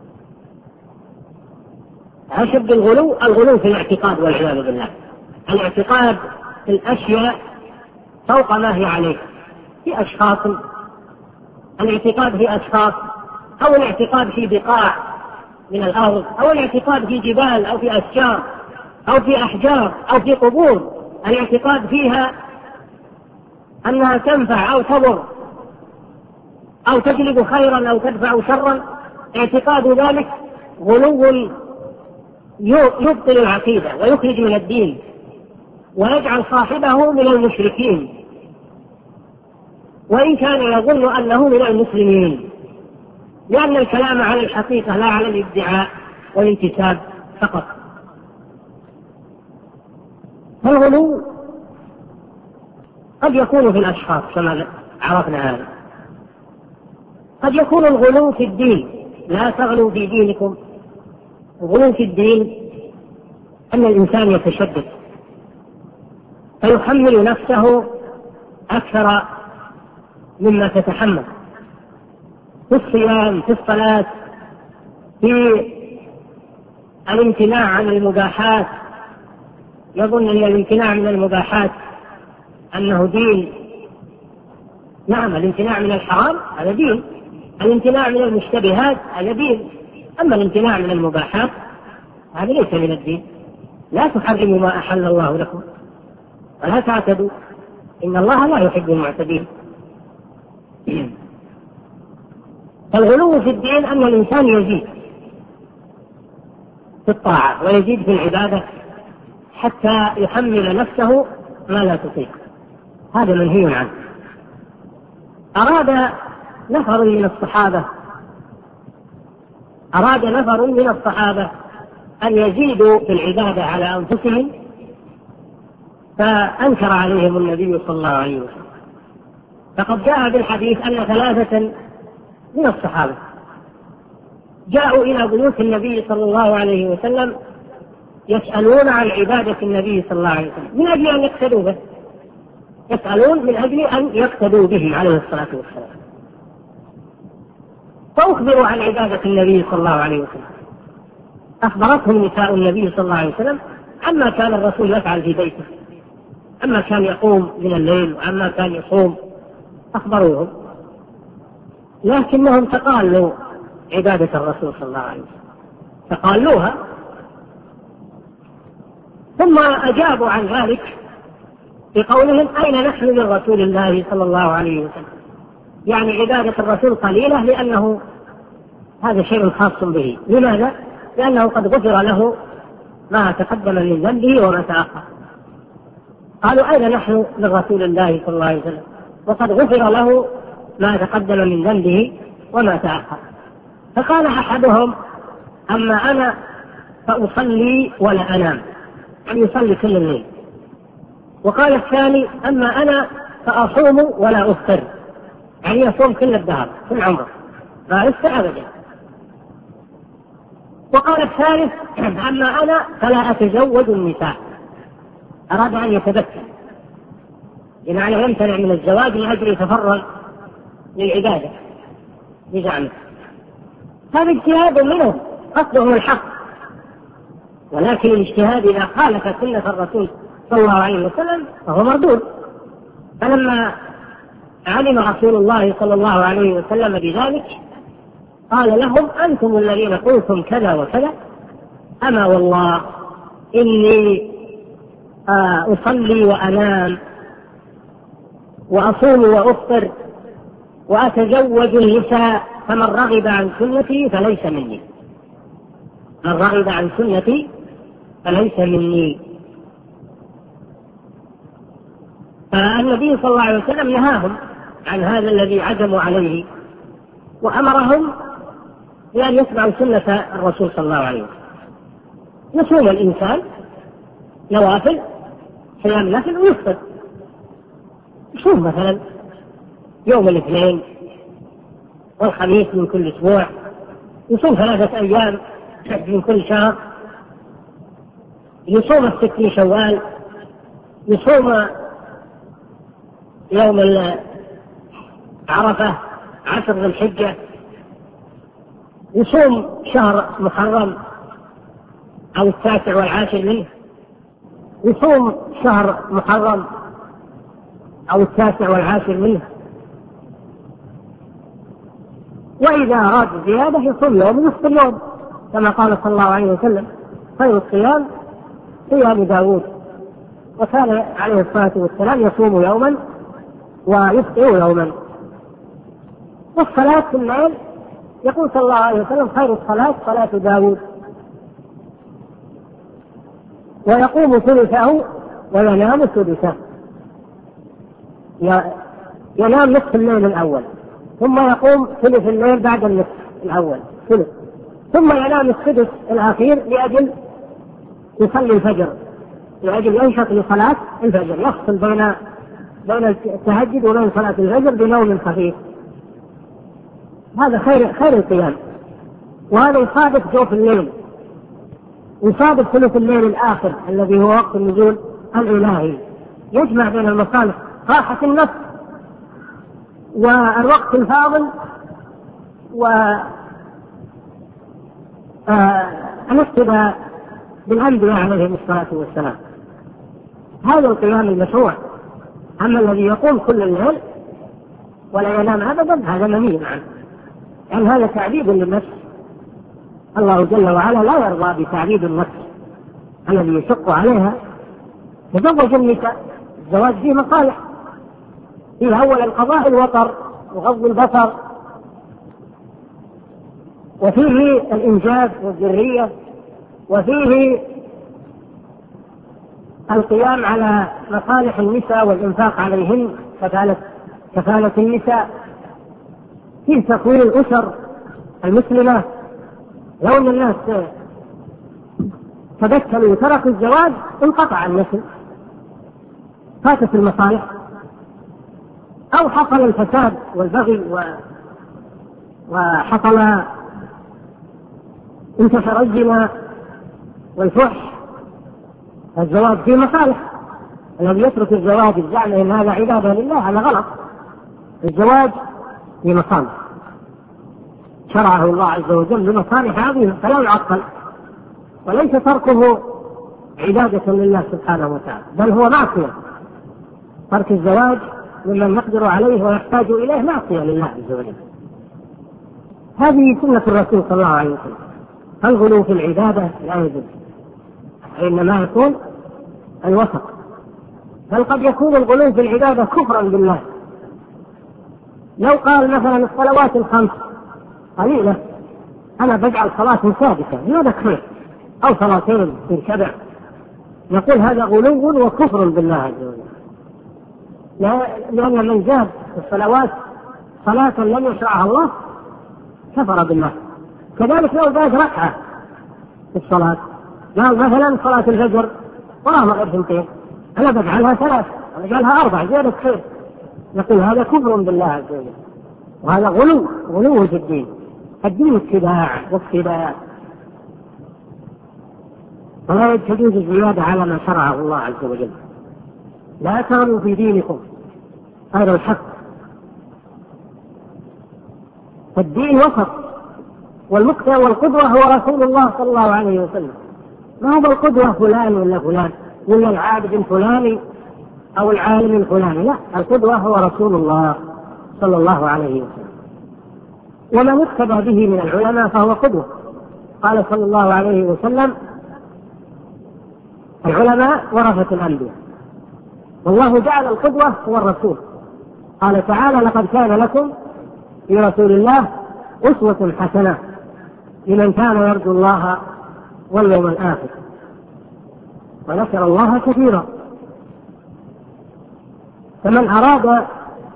B: أشد الغلو في الاعتقاد والعياذ بالله. الاعتقاد في الأشياء فوق ما هي عليه، في أشخاص، الاعتقاد في أشخاص، أو الاعتقاد في بقاع من الأرض، أو الاعتقاد في جبال أو في أشجار أو في أحجار أو في قبور، الاعتقاد فيها أنها تنفع أو تضر أو تجلب خيرا أو تدفع شرا، اعتقاد ذلك غلو يبطل العقيدة ويخرج من الدين ويجعل صاحبه من المشركين، وإن كان يظن أنه من المسلمين، لأن الكلام على الحقيقة لا على الادعاء والانتساب فقط. فالغلو قد يكون في الأشخاص كما عرفنا هذا، قد يكون الغلو في الدين، لا تغلوا في دينكم. الغلو في الدين أن الإنسان يتشدد فيحمل نفسه أكثر مما تتحمل، في الصيام، في الصلاة، في الامتناع عن المباحات، يظن أن الامتناع من المباحات أنه دين. نعم، الامتناع من الحرام هذا دين، الامتناع من المشتبهات هذا دين، أما الامتناع من المباحات هذا ليس من الدين. لا تحرموا ما أحل الله لكم ولا تعتدوا إن الله لا يحب المعتدين. فالغلو في الدين أن الإنسان يزيد في الطاعة ويزيد في العبادة حتى يحمل نفسه ما لا تطيق، هذا منهي عنه. أراد نفر من الصحابة أن يزيدوا في العبادة على أنفسهم، فأنكر عليهم النبي صلى الله عليه وسلم. فقد جاء بالحديث أن 3 من الصحابة جاءوا إلى بيوت النبي صلى الله عليه وسلم يسألون عن عبادة النبي صلى الله عليه وسلم من أجل أن يقتدوا به، يسألون من أجل أن يقتدوا به عليه الصلاة والسلام. فأخبروا عن عبادة النبي صلى الله عليه وسلم، أخبرتهم نساء النبي صلى الله عليه وسلم عما كان الرسول يفعل في بيته، عما كان يقوم من الليل وعما كان يصوم، أخبروهم، لكنهم تقالوا عبادة الرسول صلى الله عليه وسلم، تقالوها. ثم أجابوا عن ذلك بقولهم أين نحن من رسول الله صلى الله عليه وسلم، يعني عبادة الرسول قليلة لأنه هذا شيء خاص به. لماذا؟ لأنه قد غفر له ما تقدم من ذنبه وما تأخر. قالوا أين نحن من رسول الله صلى الله عليه وسلم وقد غفر له ما تقدم من ذنبه وما تأخر. فقال أحدهم أما أنا فأصلي ولا أنام، يعني يصلي كل الليل. وقال الثاني أما أنا فأصوم ولا أفطر، يعني يصوم كل الدهر كل عمره لا يفطر أبدا. وقال الثالث أما أنا فلا أتزوج النساء، أراد أن يتبتل يعني يمتنع من الزواج لأجل يتفرغ للعبادة بزعمه. هذا اجتهاد منهم قصدهم الحق، ولكن الاجتهاد إذا خالف سنة الرسول صلى الله عليه وسلم فهو مردود. فلما علم رسول الله صلى الله عليه وسلم بذلك قال لهم: أنتم الذين قلتم كذا وكذا، أما والله إني أصلي وأنام وأصوم وأفطر وأتزوج النساء، فمن رغب عن سنتي فليس مني. من رغب عن سنتي فليس مني. فالنبي صلى الله عليه وسلم نهاهم عن هذا الذي عزموا عليه، وأمرهم بأن يتبعوا سنة الرسول صلى الله عليه وسلم. يصوم الإنسان نوافل، صيام نفل، ويفطر. يصوم مثلا يوم الاثنين والخميس من كل أسبوع، يصوم 3 أيام من كل شهر، يصوم 60 شوال، يصوم يوم عرفة 10 ذي الحجة، يصوم شهر محرم أو 9 والعاشر منه، يصوم شهر محرم أو 9 والعاشر منه. وإذا أراد زيادة يصوم يوم ويفطر يوم، كما قال صلى الله عليه وسلم: خير الصيام صيام داود. وكان عليه الصلاة والسلام يصوم يوما ويفطر يوما. والصلاة في الليل يقول صلى الله عليه وسلم: خير الصلاة صلاة داود. ويقوم ثلثه وينام ثلثه، ينام نصف الليل الأول، ثم يقوم ثلث الليل بعد النصف الأول ثلث، ثم ينام السدس الأخير لأجل يصلي الفجر، لأجل ينشط لصلاة الفجر، يفصل بين التهجد وبين صلاة الفجر بنوم خفيف. هذا خير القيام. وهذا يصادف جوف الليل، يصادف ثلث الليل الآخر الذي هو وقت النزول الإلهي، يجمع بين المصالح: راحة النفس والوقت الفاضل والاقتداء بالأنبياء عليهم الصلاة والسلام. هذا القيام المشروع. أما الذي يقوم كل الليل ولا ينام أبدا هذا منهي عنه، يعني هذا تعذيب للنفس. الله جل وعلا لا يرضى بتعذيب النفس الذي يشق عليها. تزوج النساء، الزواج فيه مصالح، فيه أولا قضاء الوطر وغض البصر، وفيه الإنجاب والذرية، وفيه القيام على مصالح النساء والإنفاق عليهن، كفالة النساء، فيه تكوين الأسر المسلمة. لو أن الناس تبتلوا وتركوا الزواج انقطع النسل، فاتت المصالح، أو حصل الفساد والبغي وحصل انتشر الزنا والفحش. الزواج فيه مصالح. الذي يترك الزواج الزعم ان هذا عباده لله هذا غلط. الزواج فيه مصالح شرعه الله عز وجل لمصالح عظيمه فلا يعطل، وليس تركه عباده لله سبحانه وتعالى، بل هو معصيه. ترك الزواج ممن يقدر عليه ويحتاج اليه معصيه لله عز وجل. هذه سنه الرسول صلى الله عليه وسلم. الغلو في العباده لا يجوز، إنما يكون الوسط. بل قد يكون الغلو في العبادة كفرا بالله. لو قال مثلا الصلوات الخمس قليلة، أنا بجعل صلاة ثابتة، هذا خير، أو صلاتين في سبع، نقول هذا غلو وكفر بالله عز وجل. لأن من زاد في الصلوات صلاة لم يشرعها الله كفر بالله. كذلك لو زاد ركعة في الصلاة، قال مثلا صلاة الفجر وراها غير 2 أنا بجعلها 3 أنا بجعلها 4 زيادة خير، نقول هذا كفر بالله عز وجل، وهذا غلو في الدين. الدين اتباع واتباع، ولا تجوز الزيادة على ما شرعه الله عز وجل. لا تغلوا في دينكم غير الحق. فالدين وسط، والقدوة هو رسول الله صلى الله عليه وسلم. ما هو القدوة فلان ولا فلان ولا العابد الفلاني أو العالم الفلاني، لا، القدوة هو رسول الله صلى الله عليه وسلم. ومن اقتدى به من العلماء فهو قدوة. قال صلى الله عليه وسلم: العلماء ورثة الأنبياء، والله جعل القدوة هو الرسول. قال تعالى: لقد كان لكم في رسول الله أسوة حسنة لمن كان يرجو الله واليوم الآخر. وذكر الله كثيرا. فمن أراد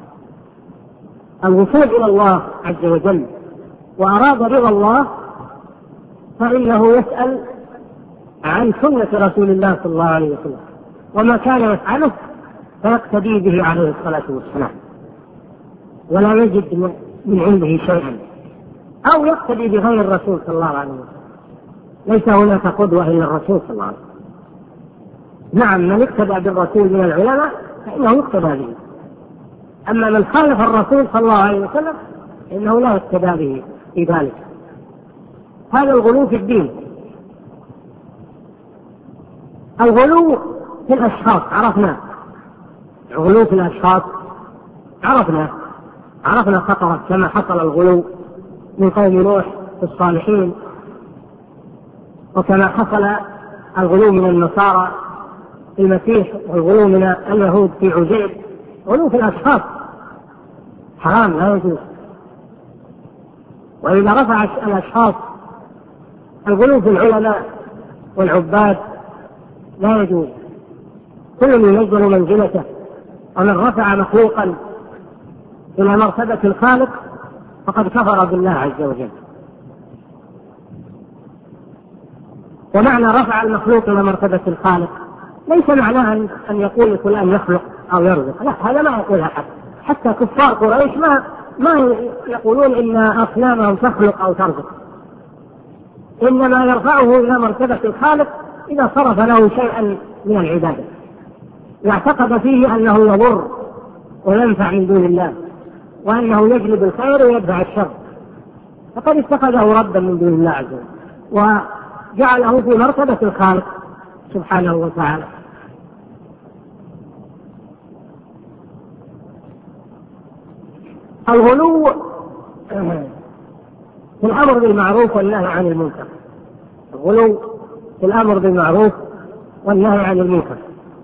B: الوصول إلى الله عز وجل وأراد رضا الله فإنه يسأل عن سنة رسول الله صلى الله عليه وسلم، وما كان يفعله فيقتدي به عليه الصلاة والسلام، ولا يجد من علمه شيئا، أو يقتدي بغير الرسول صلى الله عليه وسلم. ليس هناك قدوة إلا الرسول صلى الله عليه وسلم. نعم، من اقتدى بالرسول من العلماء فإنه يقتدى به، أما من خالف الرسول صلى الله عليه وسلم إنه لا يقتدى به في ذلك. هذا الغلو في الدين. الغلو في الأشخاص عرفنا، الغلو في الأشخاص عرفنا خطره، كما حصل الغلو من قوم نوح في الصالحين، وكما حصل الغلو من النصارى في المسيح، والغلو من اليهود في عزير. غلو في الأشخاص حرام، لا يجوز. وإذا رفع الأشخاص، الغلو في العلماء والعباد لا يجوز، كل ينزل منزلته. ومن رفع مخلوقا إلى مرتبة الخالق فقد كفر بالله عز وجل. ومعنى رفع المخلوق إلى مرتبة الخالق ليس معناه أن يقول فلان يخلق أو يرزق، لا، هذا ما يقول أحد. حتى كفار قريش ما يقولون إن أصنامهم تخلق أو ترزق، إنما يرفعه إلى مرتبة الخالق إذا صرف له شيئا من العبادة واعتقد فيه أنه يضر وينفع من دون الله، وأنه يجلب الخير ويدفع الشر، فقد اتخذه ربا من دون الله عز وجل وجعله في مرتبة الخالق سبحانه وتعالى. الغلو في الأمر بالمعروف والنهي عن المنكر. الغلو في الأمر بالمعروف والنهي عن المنكر،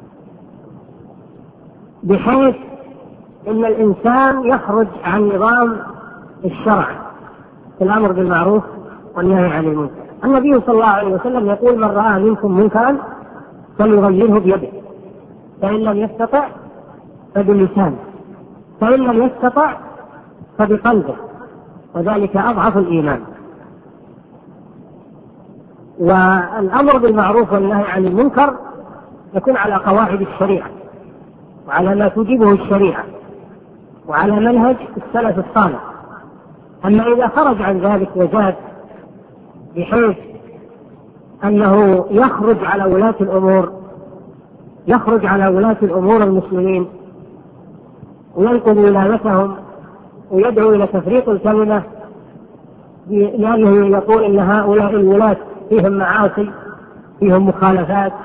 B: بحيث إن الإنسان يخرج عن نظام الشرع في الأمر بالمعروف والنهي عن المنكر. النبي صلى الله عليه وسلم يقول: من رأى منكم منكرا فليغيره بيده، فإن لم يستطع فبلسانه، فإن لم يستطع فبقلبه، وذلك أضعف الإيمان. والأمر بالمعروف والنهي عن المنكر يكون على قواعد الشريعة وعلى ما توجبه الشريعة وعلى منهج السلف الصالح. أما إذا خرج عن ذلك وزاد بحيث أنه يخرج على ولاة الأمور المسلمين وينقض ولايتهم ويدعو إلى تفريق الكلمة، لأنه يقول إن هؤلاء الولاة فيهم معاصي، فيهم مخالفات،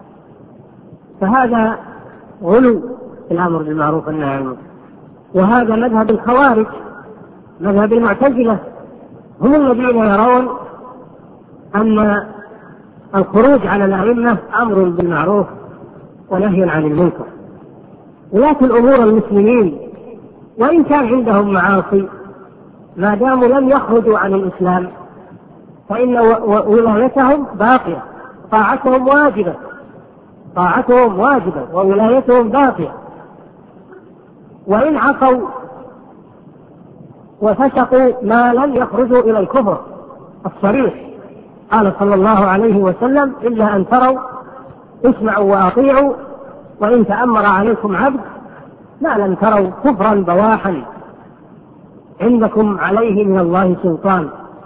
B: فهذا غلو في الأمر بالمعروف والنهي عن المنكر. وهذا مذهب الخوارج، مذهب المعتزلة، هم الذين يرون أن الخروج على الأئمة أمر بالمعروف ونهي عن المنكر. ولاة الأمور المسلمين وإن كان عندهم معاصي، ما داموا لم يخرجوا عن الإسلام فإن ولايتهم باقية، طاعتهم واجبة وولايتهم باقية. وإن عصوا وفسقوا ما لم يخرجوا إلى الكفر الصريح. قال صلى الله عليه وسلم: إلا أن تروا اسمعوا وأطيعوا وإن تأمر عليكم عبد ما لم تروا كفرا بواحا عندكم عليه من الله سلطان.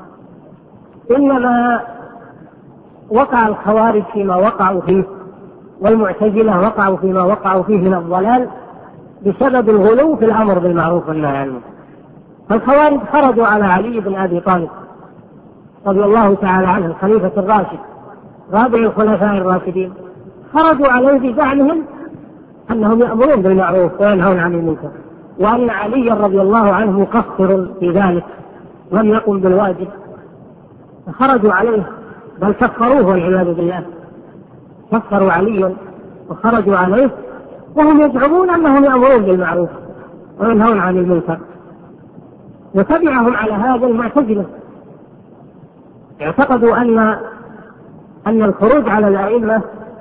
B: إنما وقع الخوارج فيما وقعوا فيه والمعتزلة وقعوا فيما وقعوا فيه من الضلال بسبب الغلو في الأمر بالمعروف والنهي عن المنكر. فالخوارج خرجوا على علي بن أبي طالب رضي الله تعالى عنه الخليفة الراشد رابع الخلفاء الراشدين خرجوا عليه بزعمهم أنهم يأمرون بالمعروف وينهون عن المنكر، وأن علي رضي الله عنه مقصر في ذلك لم يقم بالواجب، فخرجوا عليه بل كفروه والعياذ بالله، كفروا عليا وخرجوا عليه وهم يزعمون أنهم يأمرون بالمعروف وينهون عن المنكر. وتبعهم على هذا المعتزلة، اعتقدوا أن الخروج على الأئمة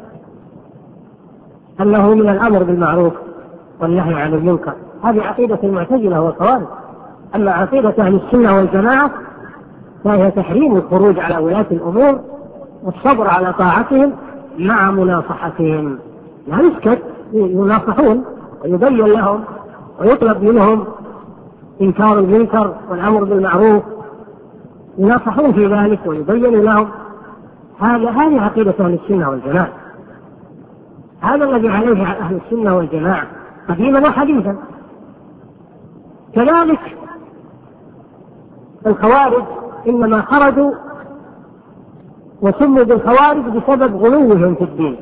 B: أنه من الأمر بالمعروف والنهي عن المنكر. هذه عقيدة المعتزلة والخوارج. أما عقيدة أهل السنة والجماعة فهي تحريم الخروج على ولاة الأمور والصبر على طاعتهم مع مناصحتهم. لا يسكت، يناصحون ويبين لهم ويطلب منهم إنكار المنكر والأمر بالمعروف، يناصحون في ذلك ويبين لهم. هذه عقيدة أهل السنة والجماعة، هذا الذي عليه أهل السنة والجماعة قديما وحديثا. كذلك الخوارج إنما خرجوا وسموا بالخوارج بسبب غلوهم في الدين.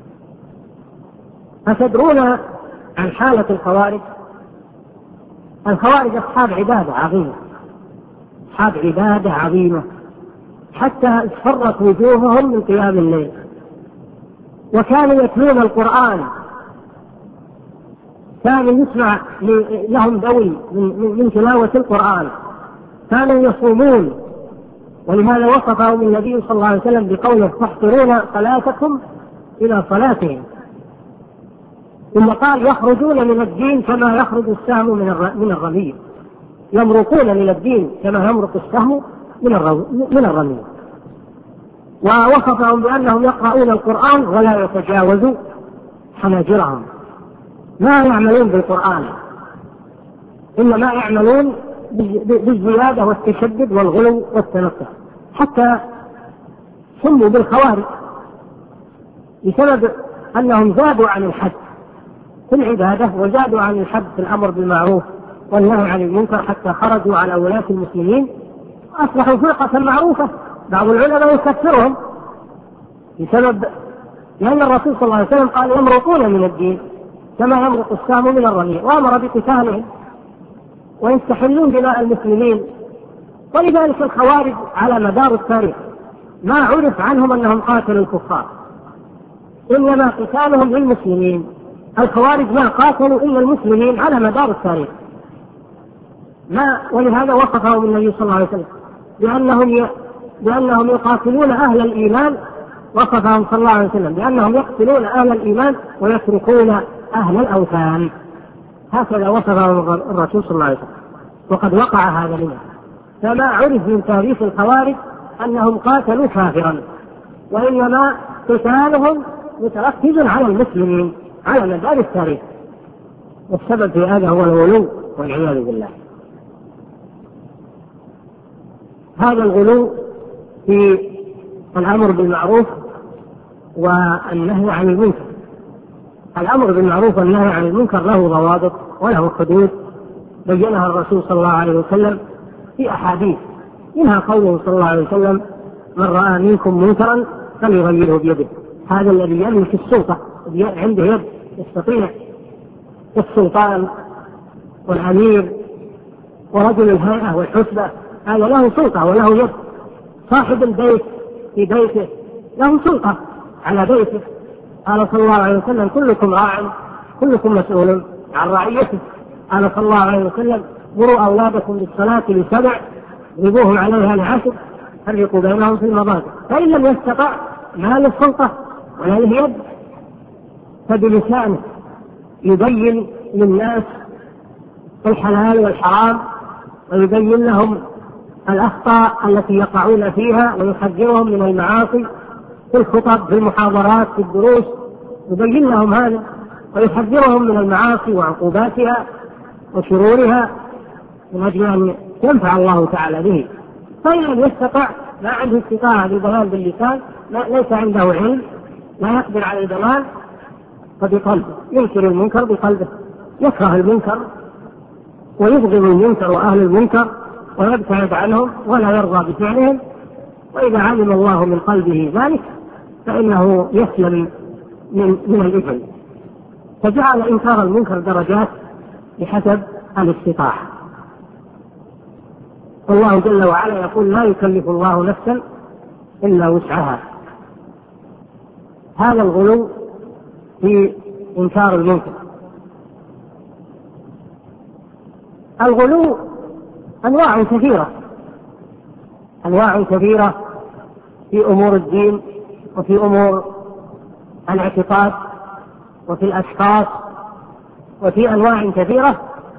B: أتدرون عن حالة الخوارج؟ الخوارج أصحاب عبادة عظيمة، أصحاب عبادة عظيمة حتى اصفرت وجوههم من قيام الليل، وكانوا يتلون القرآن، كان يسمع لهم دوي من تلاوة القرآن، كانوا يصومون، ولهذا وصفهم النبي صلى الله عليه وسلم بقوله تحقرون صلاتكم إلى صلاتهم، ثم قال يخرجون من الدين كما يخرج السهم من الرمية، يمرقون من الدين كما يمرق السهم من الرمية. ووصفهم بأنهم يقرؤون القرآن ولا يتجاوزوا حناجرهم، ما يعملون بالقرآن، إنما يعملون بالزيادة والتشدد والغلو والتنطع، حتى سموا بالخوارج بسبب أنهم زادوا عن الحد في العبادة وزادوا عن الحد في الأمر بالمعروف والنهي عن المنكر، حتى خرجوا على ولاة المسلمين أصبحوا فرقة معروفة. بعض العلماء يكفرهم بسبب لأن الرسول صلى الله عليه وسلم قال يمرقون من الدين كما يمرق السهم من الرمية، وأمر بقتالهم ويستحلون دماء المسلمين. ولذلك الخوارج على مدار التاريخ ما عرف عنهم أنهم قاتلوا الكفار، إنما قتالهم للمسلمين. الخوارج ما قاتلوا إلا المسلمين على مدار التاريخ، ولهذا وصفهم النبي صلى الله عليه وسلم بأنهم يقاتلون أهل الإيمان، وصفهم صلى الله عليه وسلم بأنهم يقتلون أهل الإيمان ويتركون أهل الأوثان. هكذا وصفهم الرسول صلى الله عليه وسلم، وقد وقع هذا منه. فما عرف من تاريخ الخوارج أنهم قاتلوا كافرا، وإنما قتالهم متركز على المسلمين على مدار التاريخ، والسبب في هذا هو الغلو والعياذ بالله. هذا الغلو في الأمر بالمعروف والنهي عن المنكر. الأمر بالمعروف والنهي عن المنكر له ضوابط وله حدود بينها الرسول صلى الله عليه وسلم في أحاديث، منها قوله صلى الله عليه وسلم من رأى منكم منكرا فليغيره بيده. هذا الذي يملك السلطة عنده يد يستطيع، السلطان والأمير ورجل الهيئة والحسبة هذا له سلطة وله يد. صاحب البيت في بيته له سلطة على بيته. قال صلى الله عليه وسلم كلكم راع كلكم مسؤول عن رعيته. قال صلى الله عليه وسلم مروا أولادكم بالصلاة ل7 اضربوهم عليها ل10 فرقوا بينهم في المضاجع. فإن لم يستطع ما له السلطة ولا له يد فبلسانه يبين للناس الحلال والحرام ويبين لهم الأخطاء التي يقعون فيها ويحذرهم من المعاصي في الخطب في المحاضرات في الدروس، يبين لهم هذا ويحذرهم من المعاصي وعقوباتها وشرورها من أجل أن ينفع الله تعالى به. فإن لم يستطع ما عنده استطاعة للبيان باللسان، ليس عنده علم، لا يقدر على البيان، فبقلبه ينكر المنكر بقلبه، يكره المنكر ويبغض المنكر وأهل المنكر ويبتعد عنهم ولا يرضى بفعلهم، وإذا علم الله من قلبه ذلك فإنه يسلم من الإثم. فجعل إنكار المنكر درجات بحسب الاستطاعة. والله جل وعلا يقول لا يكلف الله نفسا إلا وسعها. هذا الغلو في إنكار المنكر. الغلو أنواع كثيرة في أمور الدين وفي أمور الاعتقاد وفي الأشخاص وفي أنواع كثيرة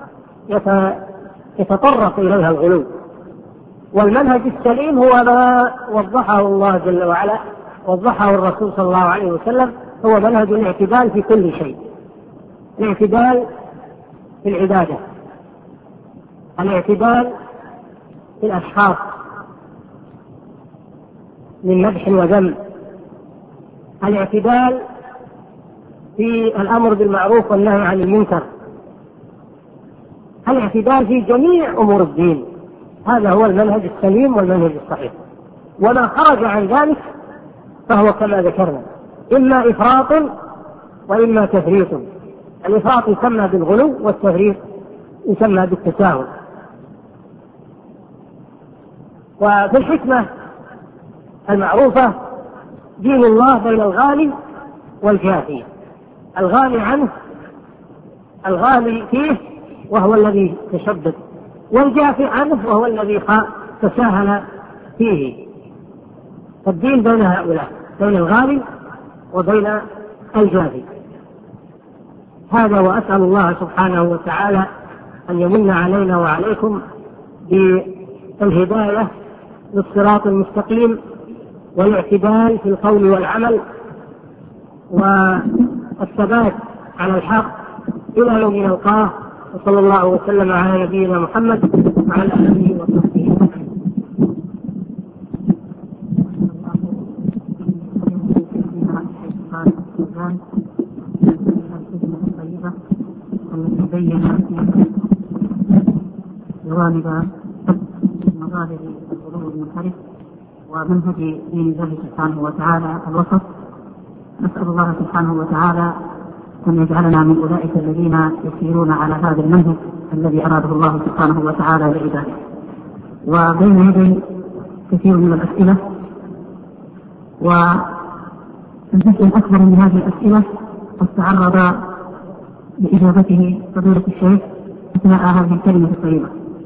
B: يتطرق إليها الغلو. والمنهج السليم هو ما وضحه الله جل وعلا وضحه الرسول صلى الله عليه وسلم، هو منهج الاعتدال في كل شيء. الاعتدال في العبادة، الاعتدال في الأشخاص من مدح وذم، الاعتدال في الأمر بالمعروف والنهي عن المنكر، الاعتدال في جميع أمور الدين. هذا هو المنهج السليم والمنهج الصحيح. وما خرج عن ذلك فهو كما ذكرنا إما إفراط وإما تفريط. الإفراط يسمى بالغلو والتفريط يسمى بالتساهل. وفي الحكمة المعروفة دين الله بين الغالي والجافي. الغالي عنه الغالي فيه وهو الذي تشدد، والجافي عنه وهو الذي تساهل فيه. فالدين بين هؤلاء، بين الغالي وبين الجافي. هذا وأسأل الله سبحانه وتعالى أن يمن علينا وعليكم بالهداية للصراط المستقيم والاعتدال في القول والعمل والثبات على الحق إلى يوم نلقاه. وصلى الله وسلم على نبينا محمد وعلى آله وصحبه.
C: التي بين جوانب مظاهر الغلو المنحرف ومنهج دين الله سبحانه وتعالى الوسط. نسأل الله سبحانه وتعالى أن يجعلنا من أولئك الذين يسيرون على هذا المنهج الذي أراده الله سبحانه وتعالى لعباده. وبين يدي كثير من الأسئلة، والجزء الأكبر من هذه الأسئلة قد تعرض لإجابته فضيلة الشيخ أثناء هذه الكلمة الطيبة،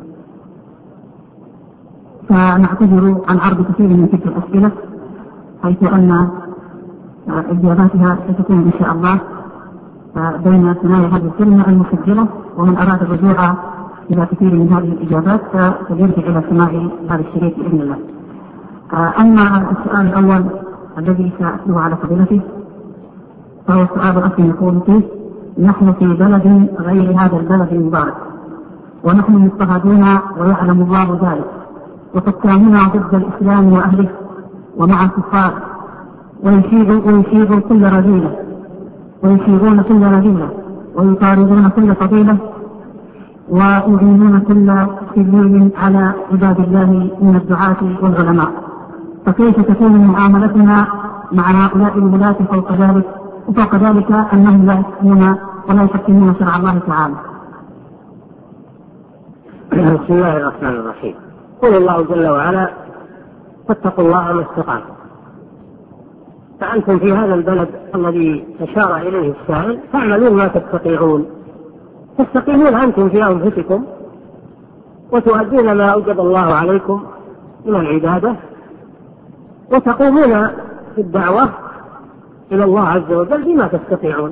C: فنعتذر عن عرض كثير من تلك الأسئلة، حيث أن إجاباتها ستكون إن شاء الله بين ثنايا هذه الكلمة المسجلة. ومن أراد الرجوع إلى كثير من هذه الإجابات فليرجع إلى سماع هذا الشريط بإذن الله. أما السؤال الأول الذي سأتلوه على فضيلته فهو السؤال الأصلي يقول فيه: نحن في بلد غير هذا البلد المبارك، ونحن مضطهدون ويعلم الله ذلك، وحكامنا ضد الإسلام وأهله ومع الكفار، ويشيعون كل رذيلة ويطاردون كل فضيلة ويعينون كل سبيل على عباد الله من الدعاة والعلماء. فكيف تكون معاملتنا مع هؤلاء الولاة وفوق ذلك أنهم لا يحكمون ولا يحكمون شرع الله تعالى؟
B: بسم الله الرحمن الرحيم. قل الله جل وعلا: فاتقوا الله ما استطعتم. فأنتم في هذا البلد الذي أشار إليه السائل تعملون ما تستقيمون أنتم في أنفسكم وتؤدون ما أوجب الله عليكم من العبادة، وتقومون في الدعوة إلى الله عز وجل بما تستطيعون،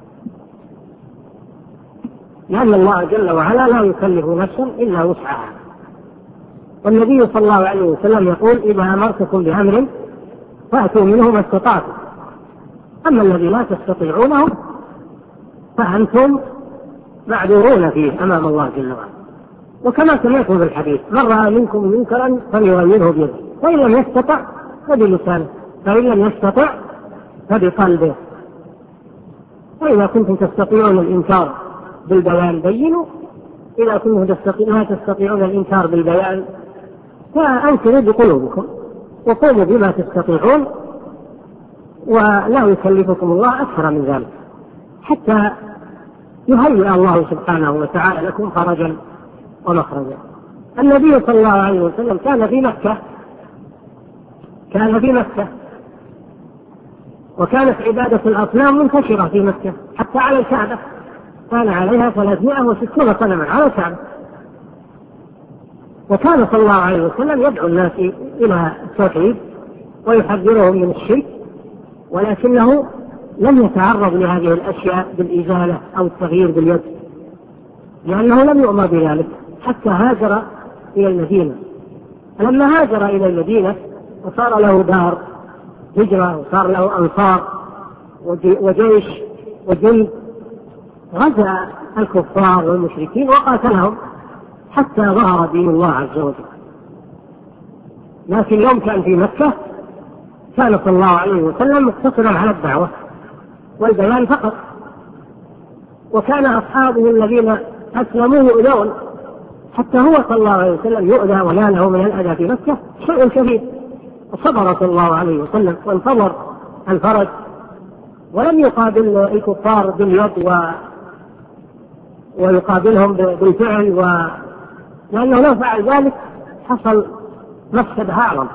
B: لأن الله جل وعلا لا يكلف نفسا إلا وسعها. والنبي صلى الله عليه وسلم يقول: إذا أمرتكم بأمر فأتوا منه ما استطعتم، أما الذي لا تستطيعونه فأنتم معذورون فيه أمام الله جل وعلا. وكما سمعتم في الحديث: من رأى منكم منكرا فليغيره بيده، فإن لم يستطع فبلسانه، فإن لم يستطع فبقلبه. وإذا كنتم تستطيعون الإنكار بالبيان بينوا، إذا كنتم لا تستطيعون الإنكار بالبيان فأنكروا بقلوبكم. وقوموا بما تستطيعون ولا يكلفكم الله أكثر من ذلك، حتى يهيئ الله سبحانه وتعالى لكم فرجا ومخرجا. النبي صلى الله عليه وسلم كان في مكة وكانت عبادة الأصنام منتشرة في مكة حتى على الكعبة، كان عليها 360 صنما على الكعبة، وكان صلى الله عليه وسلم يدعو الناس إلى التوحيد ويحذرهم من الشرك، ولكنه لم يتعرض لهذه الأشياء بالإزالة أو التغيير باليد، لأنه لم يؤمر بذلك حتى هاجر إلى المدينة. لما هاجر إلى المدينة وصار له دار هجرة وصار له أنصار وجيش وجند، غزا الكفار والمشركين وقاتلهم حتى ظهر دين الله عز وجل. لكن يوم كان في مكة كان صلى الله عليه وسلم مقتصرا على الدعوة والبيان فقط، وكان أصحابه الذين أسلموا يؤذون، حتى هو صلى الله عليه وسلم يؤذى وناله من الأذى في مكة شيء كبير، وصبر صلى الله عليه وسلم وانتظر الفرج ولم يقابل الكفار باليد ويقابلهم بالفعل، لأنه لو فعل ذلك حصل مفسدة أعظم،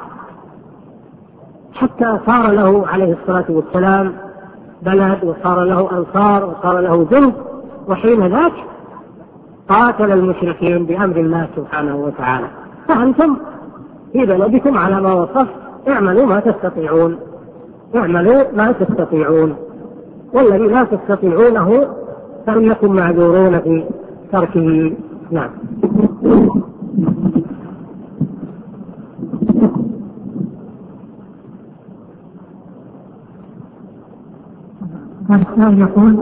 B: حتى صار له عليه الصلاة والسلام بلد وصار له أنصار وصار له جند، وحين ذاك قاتل المشركين بأمر الله سبحانه وتعالى. فأنتم في بلدكم على ما وصف اعملوا ما تستطيعون، والذي لا تستطيعونه فإنكم معذورون في تركه. نعم.
C: السؤال يقول: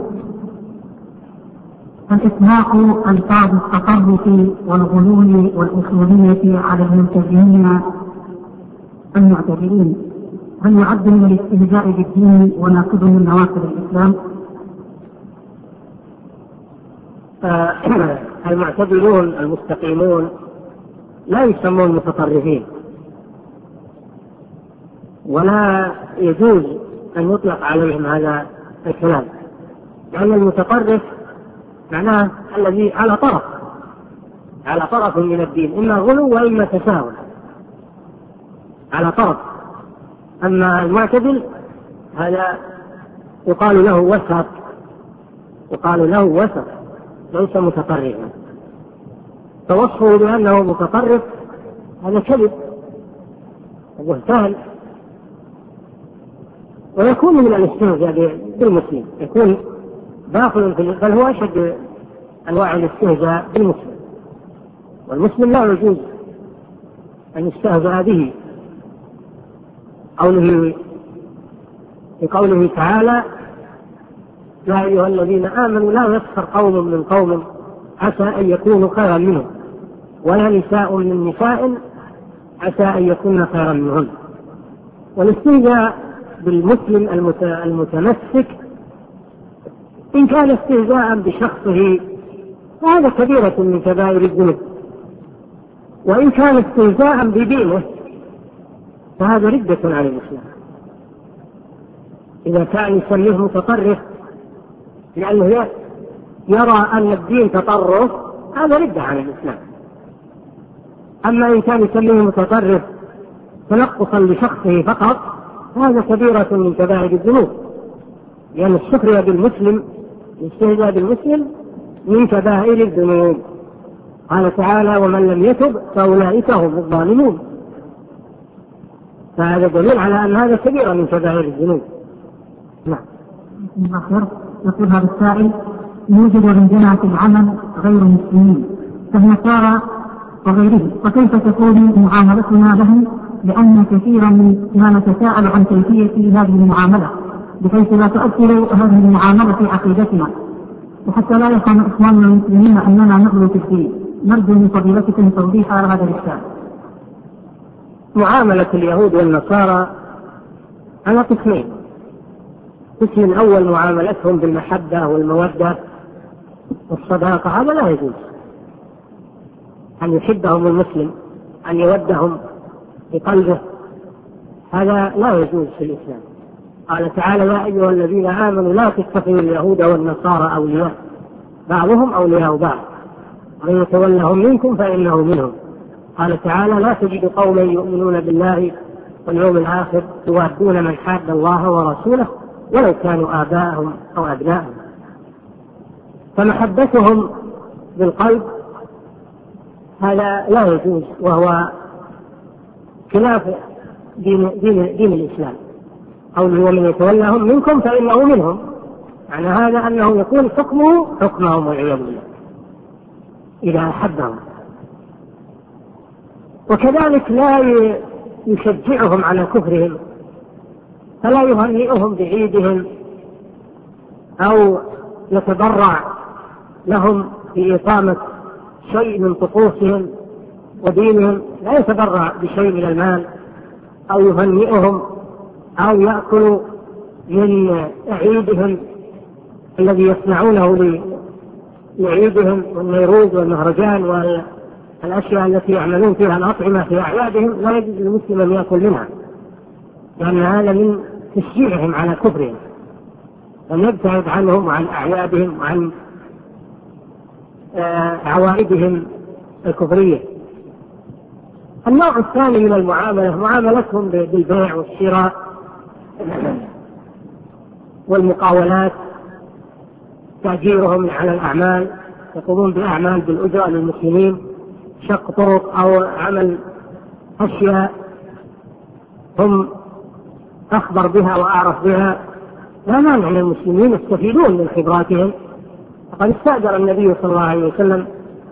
C: الإطلاق ألفاظ التطرف والغلول والأصولية على الملتزمين المعتبرين هل يعد من الاستهزاء بالدين وناقض من نواقض الإسلام؟
B: المعتبرون المستقيمون لا يسمون متطرفين، ولا يجوز أن يطلق عليهم هذا الكلام، لأن المتطرف معناه الذي على طرف من الدين، إما غلو وإما تساهل على طرف. أما المعتدل هذا يقال له وسط ليس متطرفا، توصفه بأنه متطرف هذا كذب وبهتان، ويكون من الاستهزاء بالمسلم، يكون داخل في، بل هو أشد أنواع الاستهزاء بالمسلم، والمسلم لا يجوز أن يستهزأ به. في قوله تعالى: يا أيها الذين آمنوا لا يسخر قوم من قوم عسى أن يكونوا خيرا منهم ولا نساء من نساء عسى أن يكون خيرا منهن. والاستهزاء بالمسلم المتمسك إن كان استهزاء بشخصه فهذا كبيرة من كبائر الذنوب، وإن كان استهزاء بدينه فهذا ردة عن الإسلام. إذا كان يسميه متطرف لأنه يرى أن الدين تطرف هذا ردة عن الإسلام. أما إن كان يسميه متطرف تنقصا لشخصه فقط هذا كبيرة من كبائر الذنوب، لأن السخرية بالمسلم الاستهزاء بالمسلم من كبائر الذنوب. قال تعالى: ومن لم يتب فأولئك هم الظالمون. فهذا دليل على أن هذا كبيرة من كبائر الذنوب. نعم.
C: يقول هذا السائل: يوجد عندنا في العمل غير مسلمين كالنصارى وغيره، وكيف تكون معاملتنا لهم؟ لأن كثيرا ما نتساءل عن كيفية هذه المعاملة بحيث لا تؤثر هذه المعاملة في عقيدتنا، وحتى لا يفهم إخواننا المسلمين أننا نغلو في الدين. نرجو من فضيلتكم توضيح هذا الإشكال.
B: معاملة اليهود والنصارى على قسمين: قسم الأول معاملتهم بالمحبة والمودة والصداقة، هذا لا يجوز أن يحبهم المسلم، أن يودهم بقلبه هذا لا يجوز في الإسلام. قال تعالى: يا أيها الذين آمنوا لا تتخذوا اليهود والنصارى أولياء بعضهم أولياء بعض ومن يتولهم منكم فإنه منهم. قال تعالى: لا تجد قوما يؤمنون بالله واليوم الآخر يوادون من حاد الله ورسوله ولو كانوا آباءهم أو أبناءهم. فمحبتهم بالقلب هذا لا يجوز، وهو خلاف دين الإسلام. قوله: ومن يتولهم منكم فإنه منهم، يعني هذا أنه يكون حكمه حكمهم والعياذ بالله إذا أحبهم. وكذلك لا يشجعهم على كفرهم، فلا يهنئهم بعيدهم أو يتبرع لهم في إقامة شيء من طقوسهم ودينهم، لا يتبرع بشيء من المال أو يهنئهم أو يأكل من عيدهم الذي يصنعونه لعيدهم والنيروز والمهرجان والأشياء التي يعملون فيها الأطعمة في أعيادهم. لا يجوز للمسلم أن يأكل منها، لأن هذا من تشجيعهم على كفرهم، أن يبتعد عنهم وعن أعيادهم وعن عوائدهم الكفرية. النوع الثاني من المعاملة معاملتهم بالبيع والشراء والمقاولات، تأجيرهم على الأعمال، يقومون بأعمال بالأجرة للمسلمين، شق طرق أو عمل أشياء هم أخبر بها وأعرف بها، لا مانع للمسلمين يستفيدون من خبراتهم. فقد استأجر النبي صلى الله عليه وسلم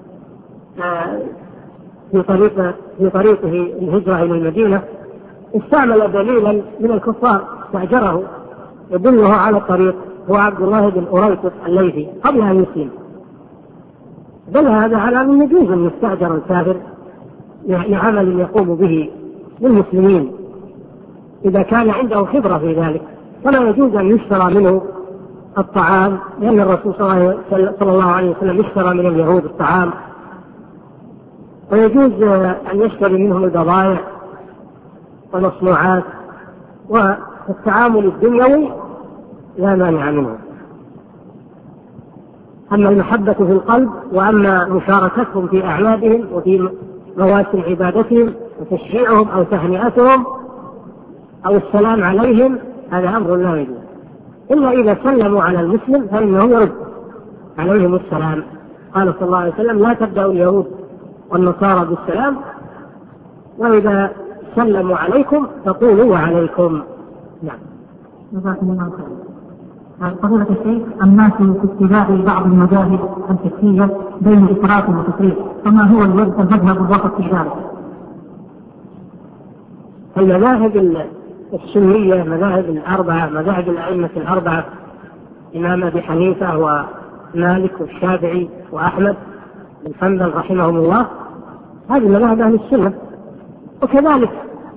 B: في طريقه الهجرة إلى المدينة استعمل دليلا من الكفار استأجره يدله على الطريق، هو عبد الله بن أريطط الليثي قبل أن يسلم. دل هذا على أن يجوز أن يستأجر الكافر لعمل يقوم به للمسلمين إذا كان عنده خبرة في ذلك، فلا يجوز أن يشترى منه الطعام، لأن الرسول صلى الله عليه وسلم اشترى من اليهود الطعام، ويجوز أن يشتري منهم البضائع والمصنوعات، والتعامل الدنيوي لا مانع منه. أما المحبة في القلب وأما مشاركتهم في أعمالهم وفي مواسم عبادتهم وتشجيعهم أو تهنئتهم أو السلام عليهم، هذا أمر لا يجوز إلا إذا سلموا على المسلم فإنه يرد عليهم السلام. قال صلى الله عليه وسلم: لا تبدأوا اليهود والنصارى بالسلام، وإذا سلموا عليكم فقولوا وعليكم. نعم.
C: جزاكم الله خيرا. فضيلة الشيخ، الناس في اتباع بعض المذاهب الفقهية بين إفراط وتفريط، فما هو المذهب الوسط في ذلك؟
B: المذاهب السنية مذاهب الأربعة، مذاهب الأئمة الأربعة، الإمام أبي حنيفة ومالك والشافعي وأحمد بن حنبل رحمهم الله، هذه مذاهب أهل السنة. وكذلك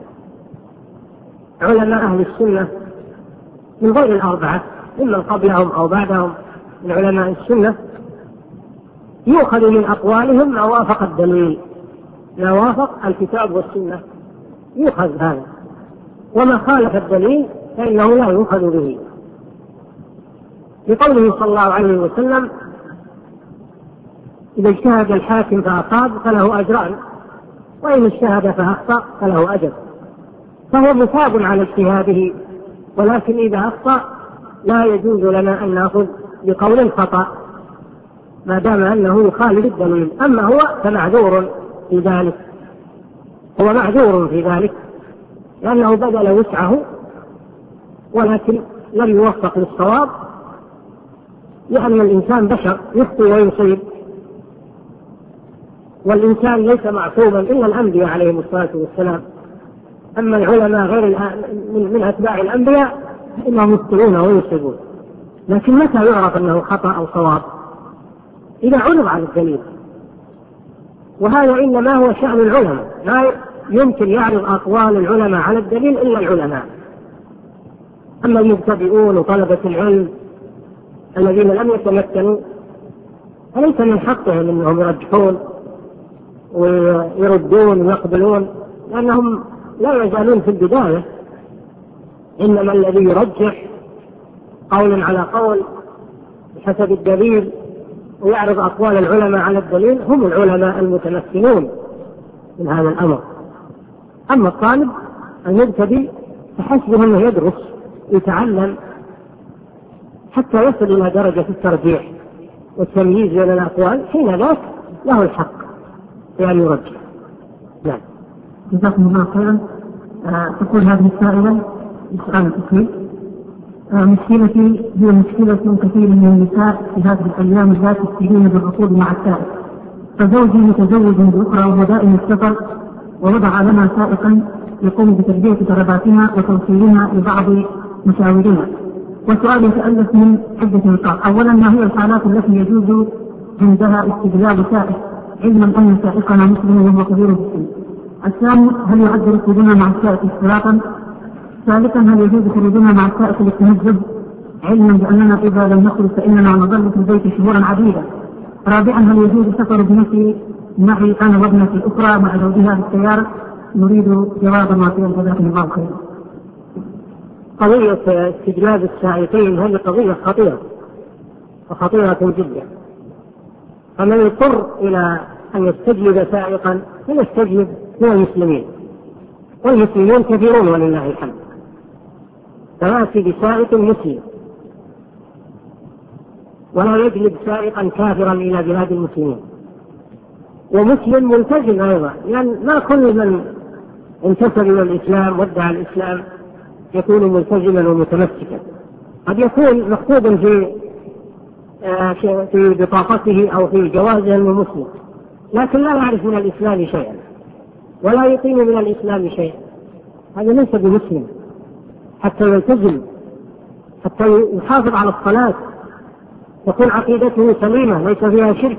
B: علماء أهل السنة من غير الأربعة ممن قبلهم أو بعدهم من علماء السنة يؤخذ من أقوالهم ما وافق الدليل، ما وافق الكتاب والسنة يؤخذ هذا، وما خالف الدليل فإنه لا يؤخذ به. لقوله صلى الله عليه وسلم: إذا اجتهد الحاكم فأصاب فله أجران، وإن اجتهد فأخطأ فله أجر. فهو مثاب على اجتهاده، ولكن إذا أخطأ لا يجوز لنا أن نأخذ بقول خطأ ما دام أنه يخالف الدليل. أما هو فمعذور في ذلك، هو معذور في ذلك لأنه بذل وسعه ولكن لم يوفق للصواب، لأن الإنسان بشر يخطئ ويصيب، والإنسان ليس معصوما إلا الأنبياء عليهم الصلاة والسلام. أما العلماء غير من أتباع الأنبياء إنهم يخطئون ويصيبون، لكن متى يعرف أنه خطأ أو صواب؟ إذا عرض على الدليل، وهذا إنما هو شأن العلماء، لا يمكن يعرض أقوال العلماء على الدليل إلا العلماء. أما المبتدئون وطلبة العلم الذين لم يتمكنوا فليس من حقهم أنهم يرجحون ويردون ويقبلون، لأنهم لا يزالون في البداية إنما الذي يرجح قول على قول بحسب الدليل ويعرض أقوال العلماء على الدليل هم العلماء المتمكنون من هذا الأمر. أما الطالب المبتدئ فحسبه أنه يدرس يتعلم حتى يصل إلى درجة الترجيح والتمييز بين الأقوال، حين ذاك له الحق بأن يرجح. نعم.
C: جزاكم الله خيرا. تقول هذه السائلة بسؤال التسليم: مشكلتي هي مشكلة كثير من النساء في هذه الأيام ذات السجين بالركوب مع السائق، فزوجي متزوج بأخرى وهو دائم السفر، ووضع لنا سائقا يقوم بتلبية طلباتنا وتوصيلنا لبعض مشاورنا. وسؤالي يتألف من عدة نقاط: أولا، ما هي الحالات التي يجوز عندها استبدال سائق علما أن سائقنا مسلم وهو كبير السن؟ الثاني، هل يعد ركوبنا مع السائق اختلاطا؟ ثالثا، هل يجوز خروجنا مع السائق للتنزه علما بأننا إذا لم نخرج فإننا نظل في البيت شهورا عديدة؟ رابعا، هل يجوز سفر ابنتي معي أنا وابنتي الأخرى مع زوجها بالسيارة؟ نريد جوابا وافيا جزاكم الله خيرا.
B: قضية استجلاب السائقين هذه قضية خطيرة جدا، فمن يضطر إلى أن يستجلب سائقا فليستجلب من المسلمين، والمسلمين كثيرون ولله الحمد، فيأتي بسائق مسلم ولا يجلب سائقا كافرا إلى بلاد المسلمين، ومسلم ملتزم أيضا، لأن ما كل من انتسب إلى الإسلام وادعى الإسلام يكون ملتزما ومتمسكا، قد يكون مكتوبا في بطاقته أو في جوازه أنه مسلم، لكن لا يعرف من الإسلام شيئا ولا يقيم من الإسلام شيئا، هذا ليس بمسلم حتى يلتزم، حتى يحافظ على الصلاة، تكون عقيدته سليمة ليس فيها شرك،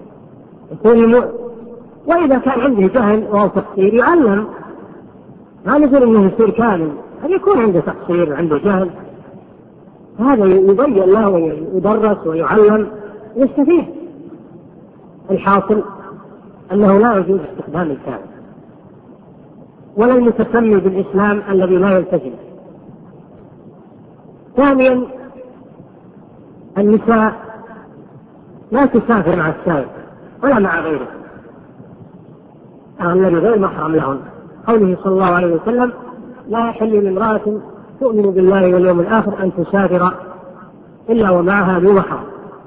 B: وإذا كان عنده جهل أو تقصير يعلم، ما نقول إنه يصير كامل، أن يكون عنده تقصير وعنده جهل، هذا يبين له ويدرس ويعلم يستفيد. الحاصل أنه لا يجوز استخدام الكافر ولا المتسمي بالإسلام الذي لا يلتزم. ثانيا، النساء لا تسافر مع السائق ولا مع غيره الذي غير محرم لهم، قوله صلى الله عليه وسلم: لا يحل لامرأة تؤمن بالله واليوم الآخر أن تسافر إلا ومعها ذو محرم.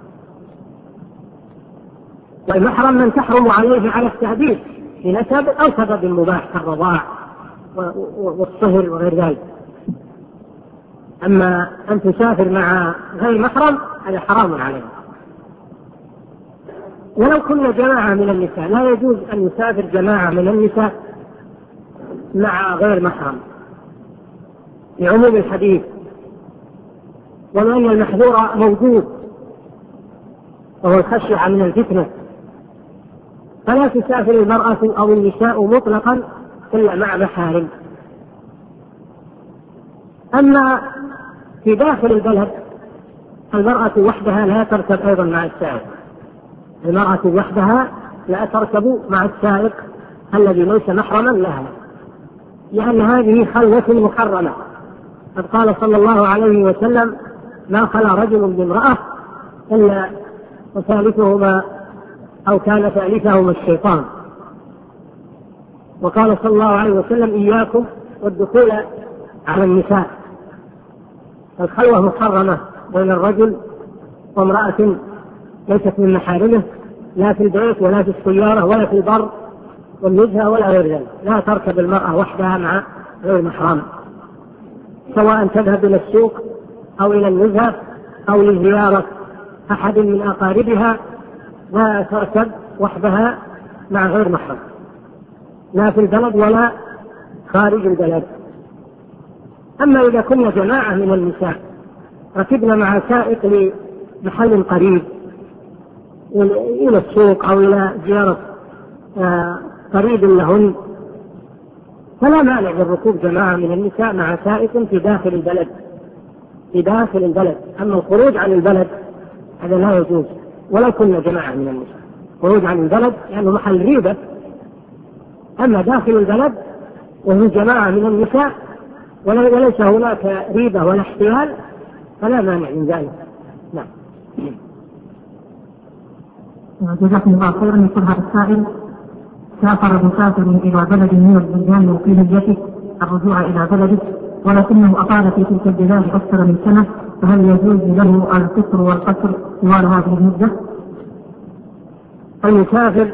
B: والمحرم من تحرم عليه على التعبيد في نسب أو سبب مباح كالرضاع والصهر وغير ذلك. أما أن تسافر مع غير محرم هذا حرام عليه. ولو كنا جماعة من النساء لا يجوز أن يسافر جماعة من النساء مع غير محرم لعموم الحديث، وأن المحذور موجود وهو الخشية من الفتنة، فلا تسافر المرأة أو النساء مطلقا إلا مع محارم. أما في داخل البلد المرأة وحدها لا تركب أيضا مع السائق، المرأة وحدها لا تركب مع السائق الذي ليس محرما لها، لأن هذه خلوة محرمة. قد قال صلى الله عليه وسلم: ما خلا رجل بامرأة إلا وثالثهما أو كان ثالثهما الشيطان. وقال صلى الله عليه وسلم: إياكم والدخول على النساء. الخلوة محرمة بين الرجل وامرأة ليست من محارمه، لا في البيت ولا في السيارة ولا في البر والنزهة ولا غير ذلك. لا تركب المرأة وحدها مع غير محرم، سواء تذهب إلى السوق أو إلى النزهة أو لزيارة أحد من أقاربها، لا تركب وحدها مع غير محرم لا في البلد ولا خارج البلد. أما إذا كنا جماعة من النساء ركبنا مع سائق لمحل قريب إلى السوق أو إلى زيارة قريب لهن، فلا مانع من ركوب جماعة من النساء مع سائق في داخل البلد. أما الخروج عن البلد هذا لا يجوز ولو كنا جماعة من النساء. خروج عن البلد لأنه محل ريبة، أما داخل البلد وهو جماعة من النساء وليس هناك ريبة ولا احتيال فلا مانع من ذلك. نعم.
C: جزاكم الله خيرا. يقول هذا السائل: سافر مسافر إلى بلد من البلدان الوطنية الرجوع إلى بلده ولكنه أطال في تلك البلاد أكثر من سنة، فهل يجوز له الفطر والقصر طوال هذه المدة؟
B: المسافر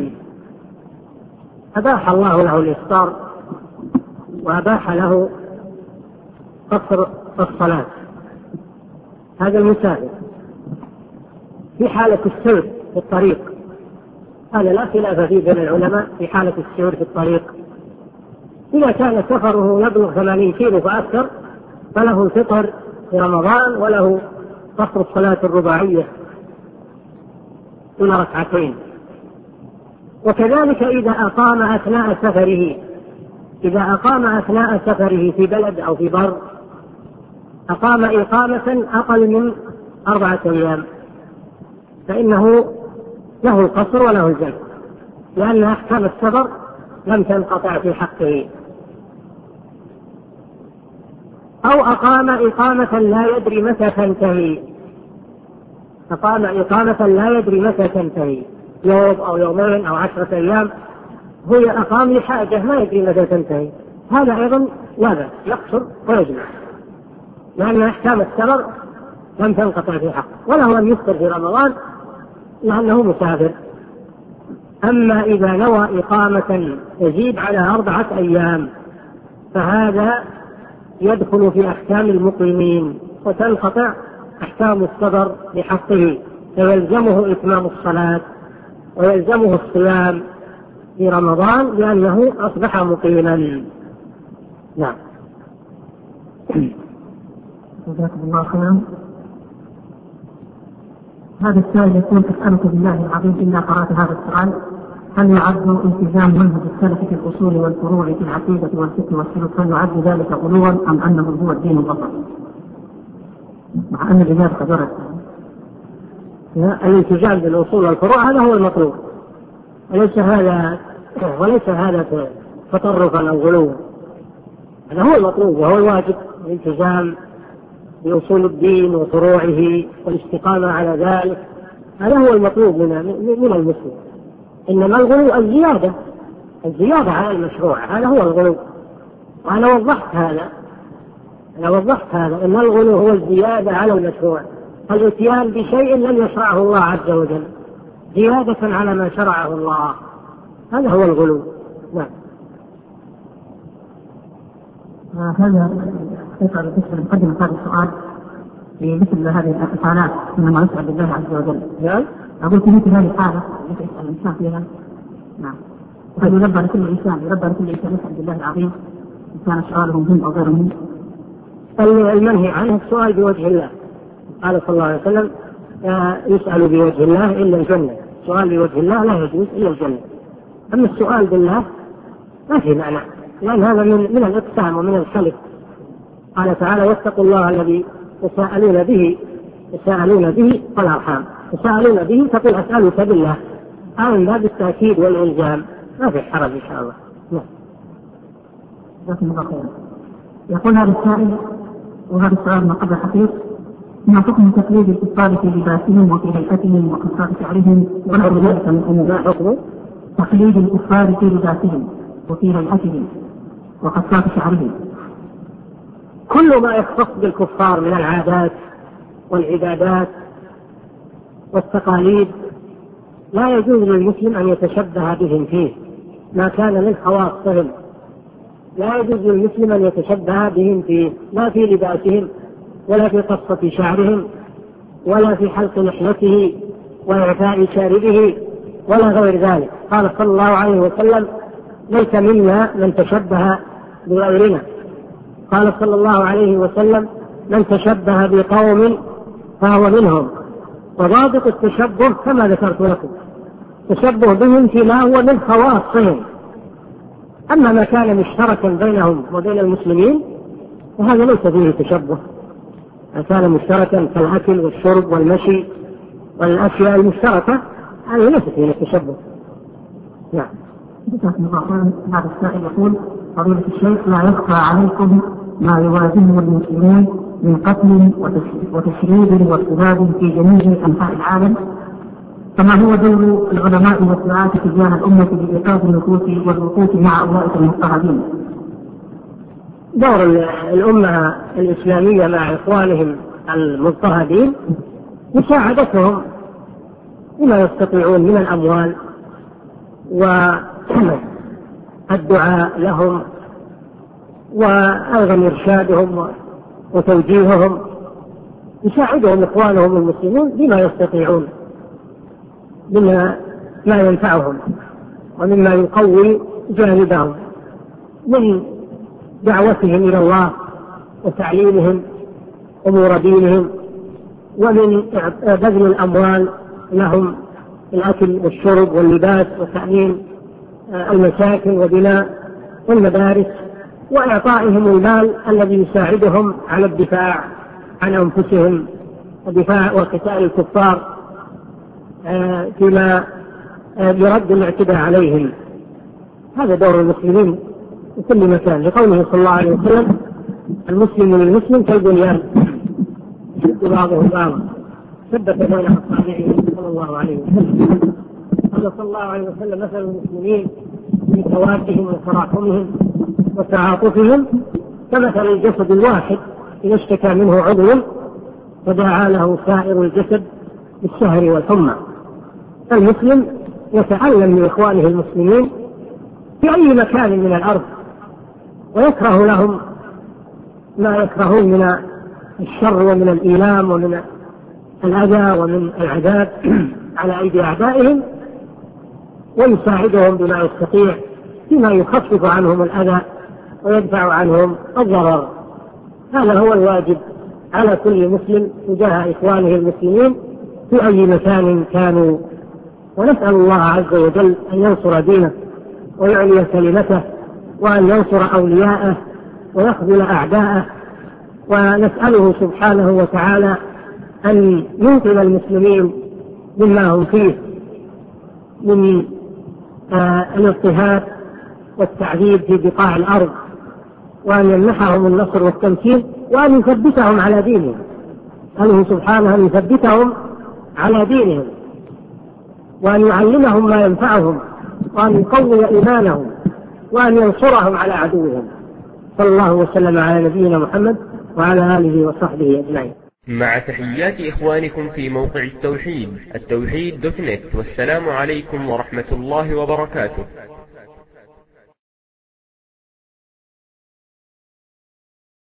B: أباح الله له الإفطار وأباح له قصر الصلاة. هذا المسافر في حالة السير في الطريق، هذا لا خلاف فيه بين العلماء في حالة السير في الطريق. إذا كان سفره يبلغ 80 كيلو فأكثر فله الفطر في رمضان وله قصر الصلاة الرباعية إلى ركعتين. وكذلك إذا أقام أثناء سفره في بلد أو في بر، أقام إقامة أقل من 4 أيام، فإنه له القصر وله الجمع، لأن أحكام السفر لم تنقطع في حقه. أو أقام إقامة لا يدري متى تنتهي، يوم أو يومين أو 10 أيام، هو أقام لحاجة ما يدري متى تنتهي، هذا أيضا لا بأس، يقصر ويجمع، لأن أحكام السفر لم تنقطع في حقه، وله أن يفطر في رمضان لأنه مسافر. أما إذا نوى إقامة تزيد على 4 أيام فهذا يدخل في أحكام المقيمين وتنقطع أحكام السفر بحقه، فيلزمه إتمام الصلاة ويلزمه الصيام في رمضان لأنه أصبح مقيما. نعم.
C: جزاكم الله خيرا. هذا السائل يقول: أسألك بالله العظيم إلا قرأت هذا السؤال: هل يعد التزام منهج السلف في الأصول والفروع في العقيدة والفقه والسلوك هل يعد ذلك غلوا أم أنه هو الدين البطل؟ مع أن الإجابة قدرت.
B: الالتزام بالأصول والفروع هذا هو المطلوب، وليس هذا تطرفا أو غلوا، هذا هو المطلوب وهو الواجب، الالتزام بأصول الدين وفروعه والاستقامة على ذلك، هذا هو المطلوب من المسلم. إنما الغلو الزيادة على المشروع، هذا هو الغلو. وأنا وضحت هذا إن الغلو هو الزيادة على المشروع، الاتيان بشيء لم يشرعه الله عز وجل زيادة على ما شرعه الله، هذا هو الغلو. نعم.
C: هذا يسأل بالنسبة لمقدمة هذا السؤال في مثل هذه الحالات إنما يسأل بالله عز وجل.
B: نعم.
C: أقول في مثل هذه الحالة التي يسأل الإنسان فيها. نعم. وهل يربى لكل إنسان يسأل بالله العظيم إن كان سؤاله مهم أو غير مهم؟
B: المنهي عنه السؤال بوجه الله، قال صلى الله عليه وسلم: يسأل بوجه الله إلا الجنة. السؤال بوجه الله لا يجوز إلا الجنة. أما السؤال بالله ما في معنى، لأن هذا من الإقسام ومن الحلف. قال تعالى: واتقوا الله الذي تساءلون به والأرحام. تساءلون به تقول أسألك بالله، هذا من باب التأكيد والإلزام، ما في حرج إن شاء الله. نعم.
C: جزاكم الله خيرا. يقول هذا السائل، وهذا السؤال من قبل حقيق: ما حكم تقليد الكفار في لباسهم وفي هيئتهم وقصات شعرهم ونحو ذلك من أمور؟
B: ما حكم
C: تقليد الكفار في لباسهم وفي هيئتهم وقصات شعرهم؟
B: كل ما يختص بالكفار من العادات والعبادات والتقاليد لا يجوز للمسلم أن يتشبه بهم فيه، ما كان من خواصهم لا يجوز للمسلم أن يتشبه بهم فيه، لا في لباسهم ولا في قصة شعرهم ولا في حلق لحيته وإعفاء شاربه ولا غير ذلك. قال صلى الله عليه وسلم: ليس منا من تشبه بغيرنا. قال صلى الله عليه وسلم: من تشبه بقوم فهو منهم. وضابط التشبه كما ذكرت لكم تشبه بهم فيما هو من خواصهم، أما ما كان مشتركا بينهم وبين المسلمين فهذا ليس فيه تشبه. ما كان مشتركا كالأكل والشرب والمشي والأشياء المشتركة هذا ليس فيه تشبه. نعم.
C: جزاكم الله خيرا. هذا السائل يقول: فضيلة الشيخ، لا يخفى عليكم ما يواجهه المسلمون من قتل وتشريد واضطهاد في جميع أنحاء العالم، كما هو دور العلماء والدعاة تجاه الأمة بإيقاظ النفوس والوقوف مع أولئك المضطهدين.
B: دور الأمة الإسلامية مع إخوانهم المضطهدين مساعدتهم بما يستطيعون من الأموال والدعاء لهم، وأيضا إرشادهم وتوجيههم. يساعدهم إخوانهم المسلمون بما يستطيعون مما ما ينفعهم ومما يقوي جانبهم من دعوتهم إلى الله وتعليمهم أمور دينهم، ومن بذل الأموال لهم الأكل والشرب واللباس وتأمين المساكن وبناء المدارس، وإعطائهم المال الذي يساعدهم على الدفاع عن أنفسهم وقتال الكفار فيما يرد الاعتداء عليهم. هذا دور المسلمين في كل مكان، لقوله صلى الله عليه وسلم: المسلم للمسلم كالبنيان يشد بعضه بعضا ثبت بين أصابعه صلى الله عليه وسلم. قال صلى الله عليه وسلم: مثل المسلمين في توادهم وتراحمهم وتعاطفهم كمثل الجسد الواحد إذا اشتكى منه عضو فدعا له سائر الجسد بالسهر والحمى. المسلم يتعلم من إخوانه المسلمين في أي مكان من الأرض، ويكره لهم ما يكرهون من الشر ومن الإيلام ومن الأذى ومن العذاب على أيدي أعدائهم، ويساعدهم بما يستطيع فيما يخفف عنهم الأذى ويدفع عنهم الضرر. هذا هو الواجب على كل مسلم تجاه إخوانه المسلمين في أي مكان كانوا. ونسأل الله عز وجل أن ينصر دينه ويعلي كلمته، وأن ينصر أولياءه ويخذل أعداءه، ونسأله سبحانه وتعالى أن ينقذ المسلمين مما هم فيه من الاضطهاد والتعذيب في بقاع الأرض، وأن يمنحهم النصر والتمكين، وأن يثبتهم على دينهم. أنه سبحانه أن يثبتهم على دينهم، وأن يعلمهم ما ينفعهم، وأن يقوي إيمانهم، وأن ينصرهم على عدوهم. صلى الله وسلم على نبينا محمد وعلى آله وصحبه أجمعين.
A: مع تحيات إخوانكم في موقع التوحيد التوحيد.net، والسلام عليكم ورحمة الله وبركاته.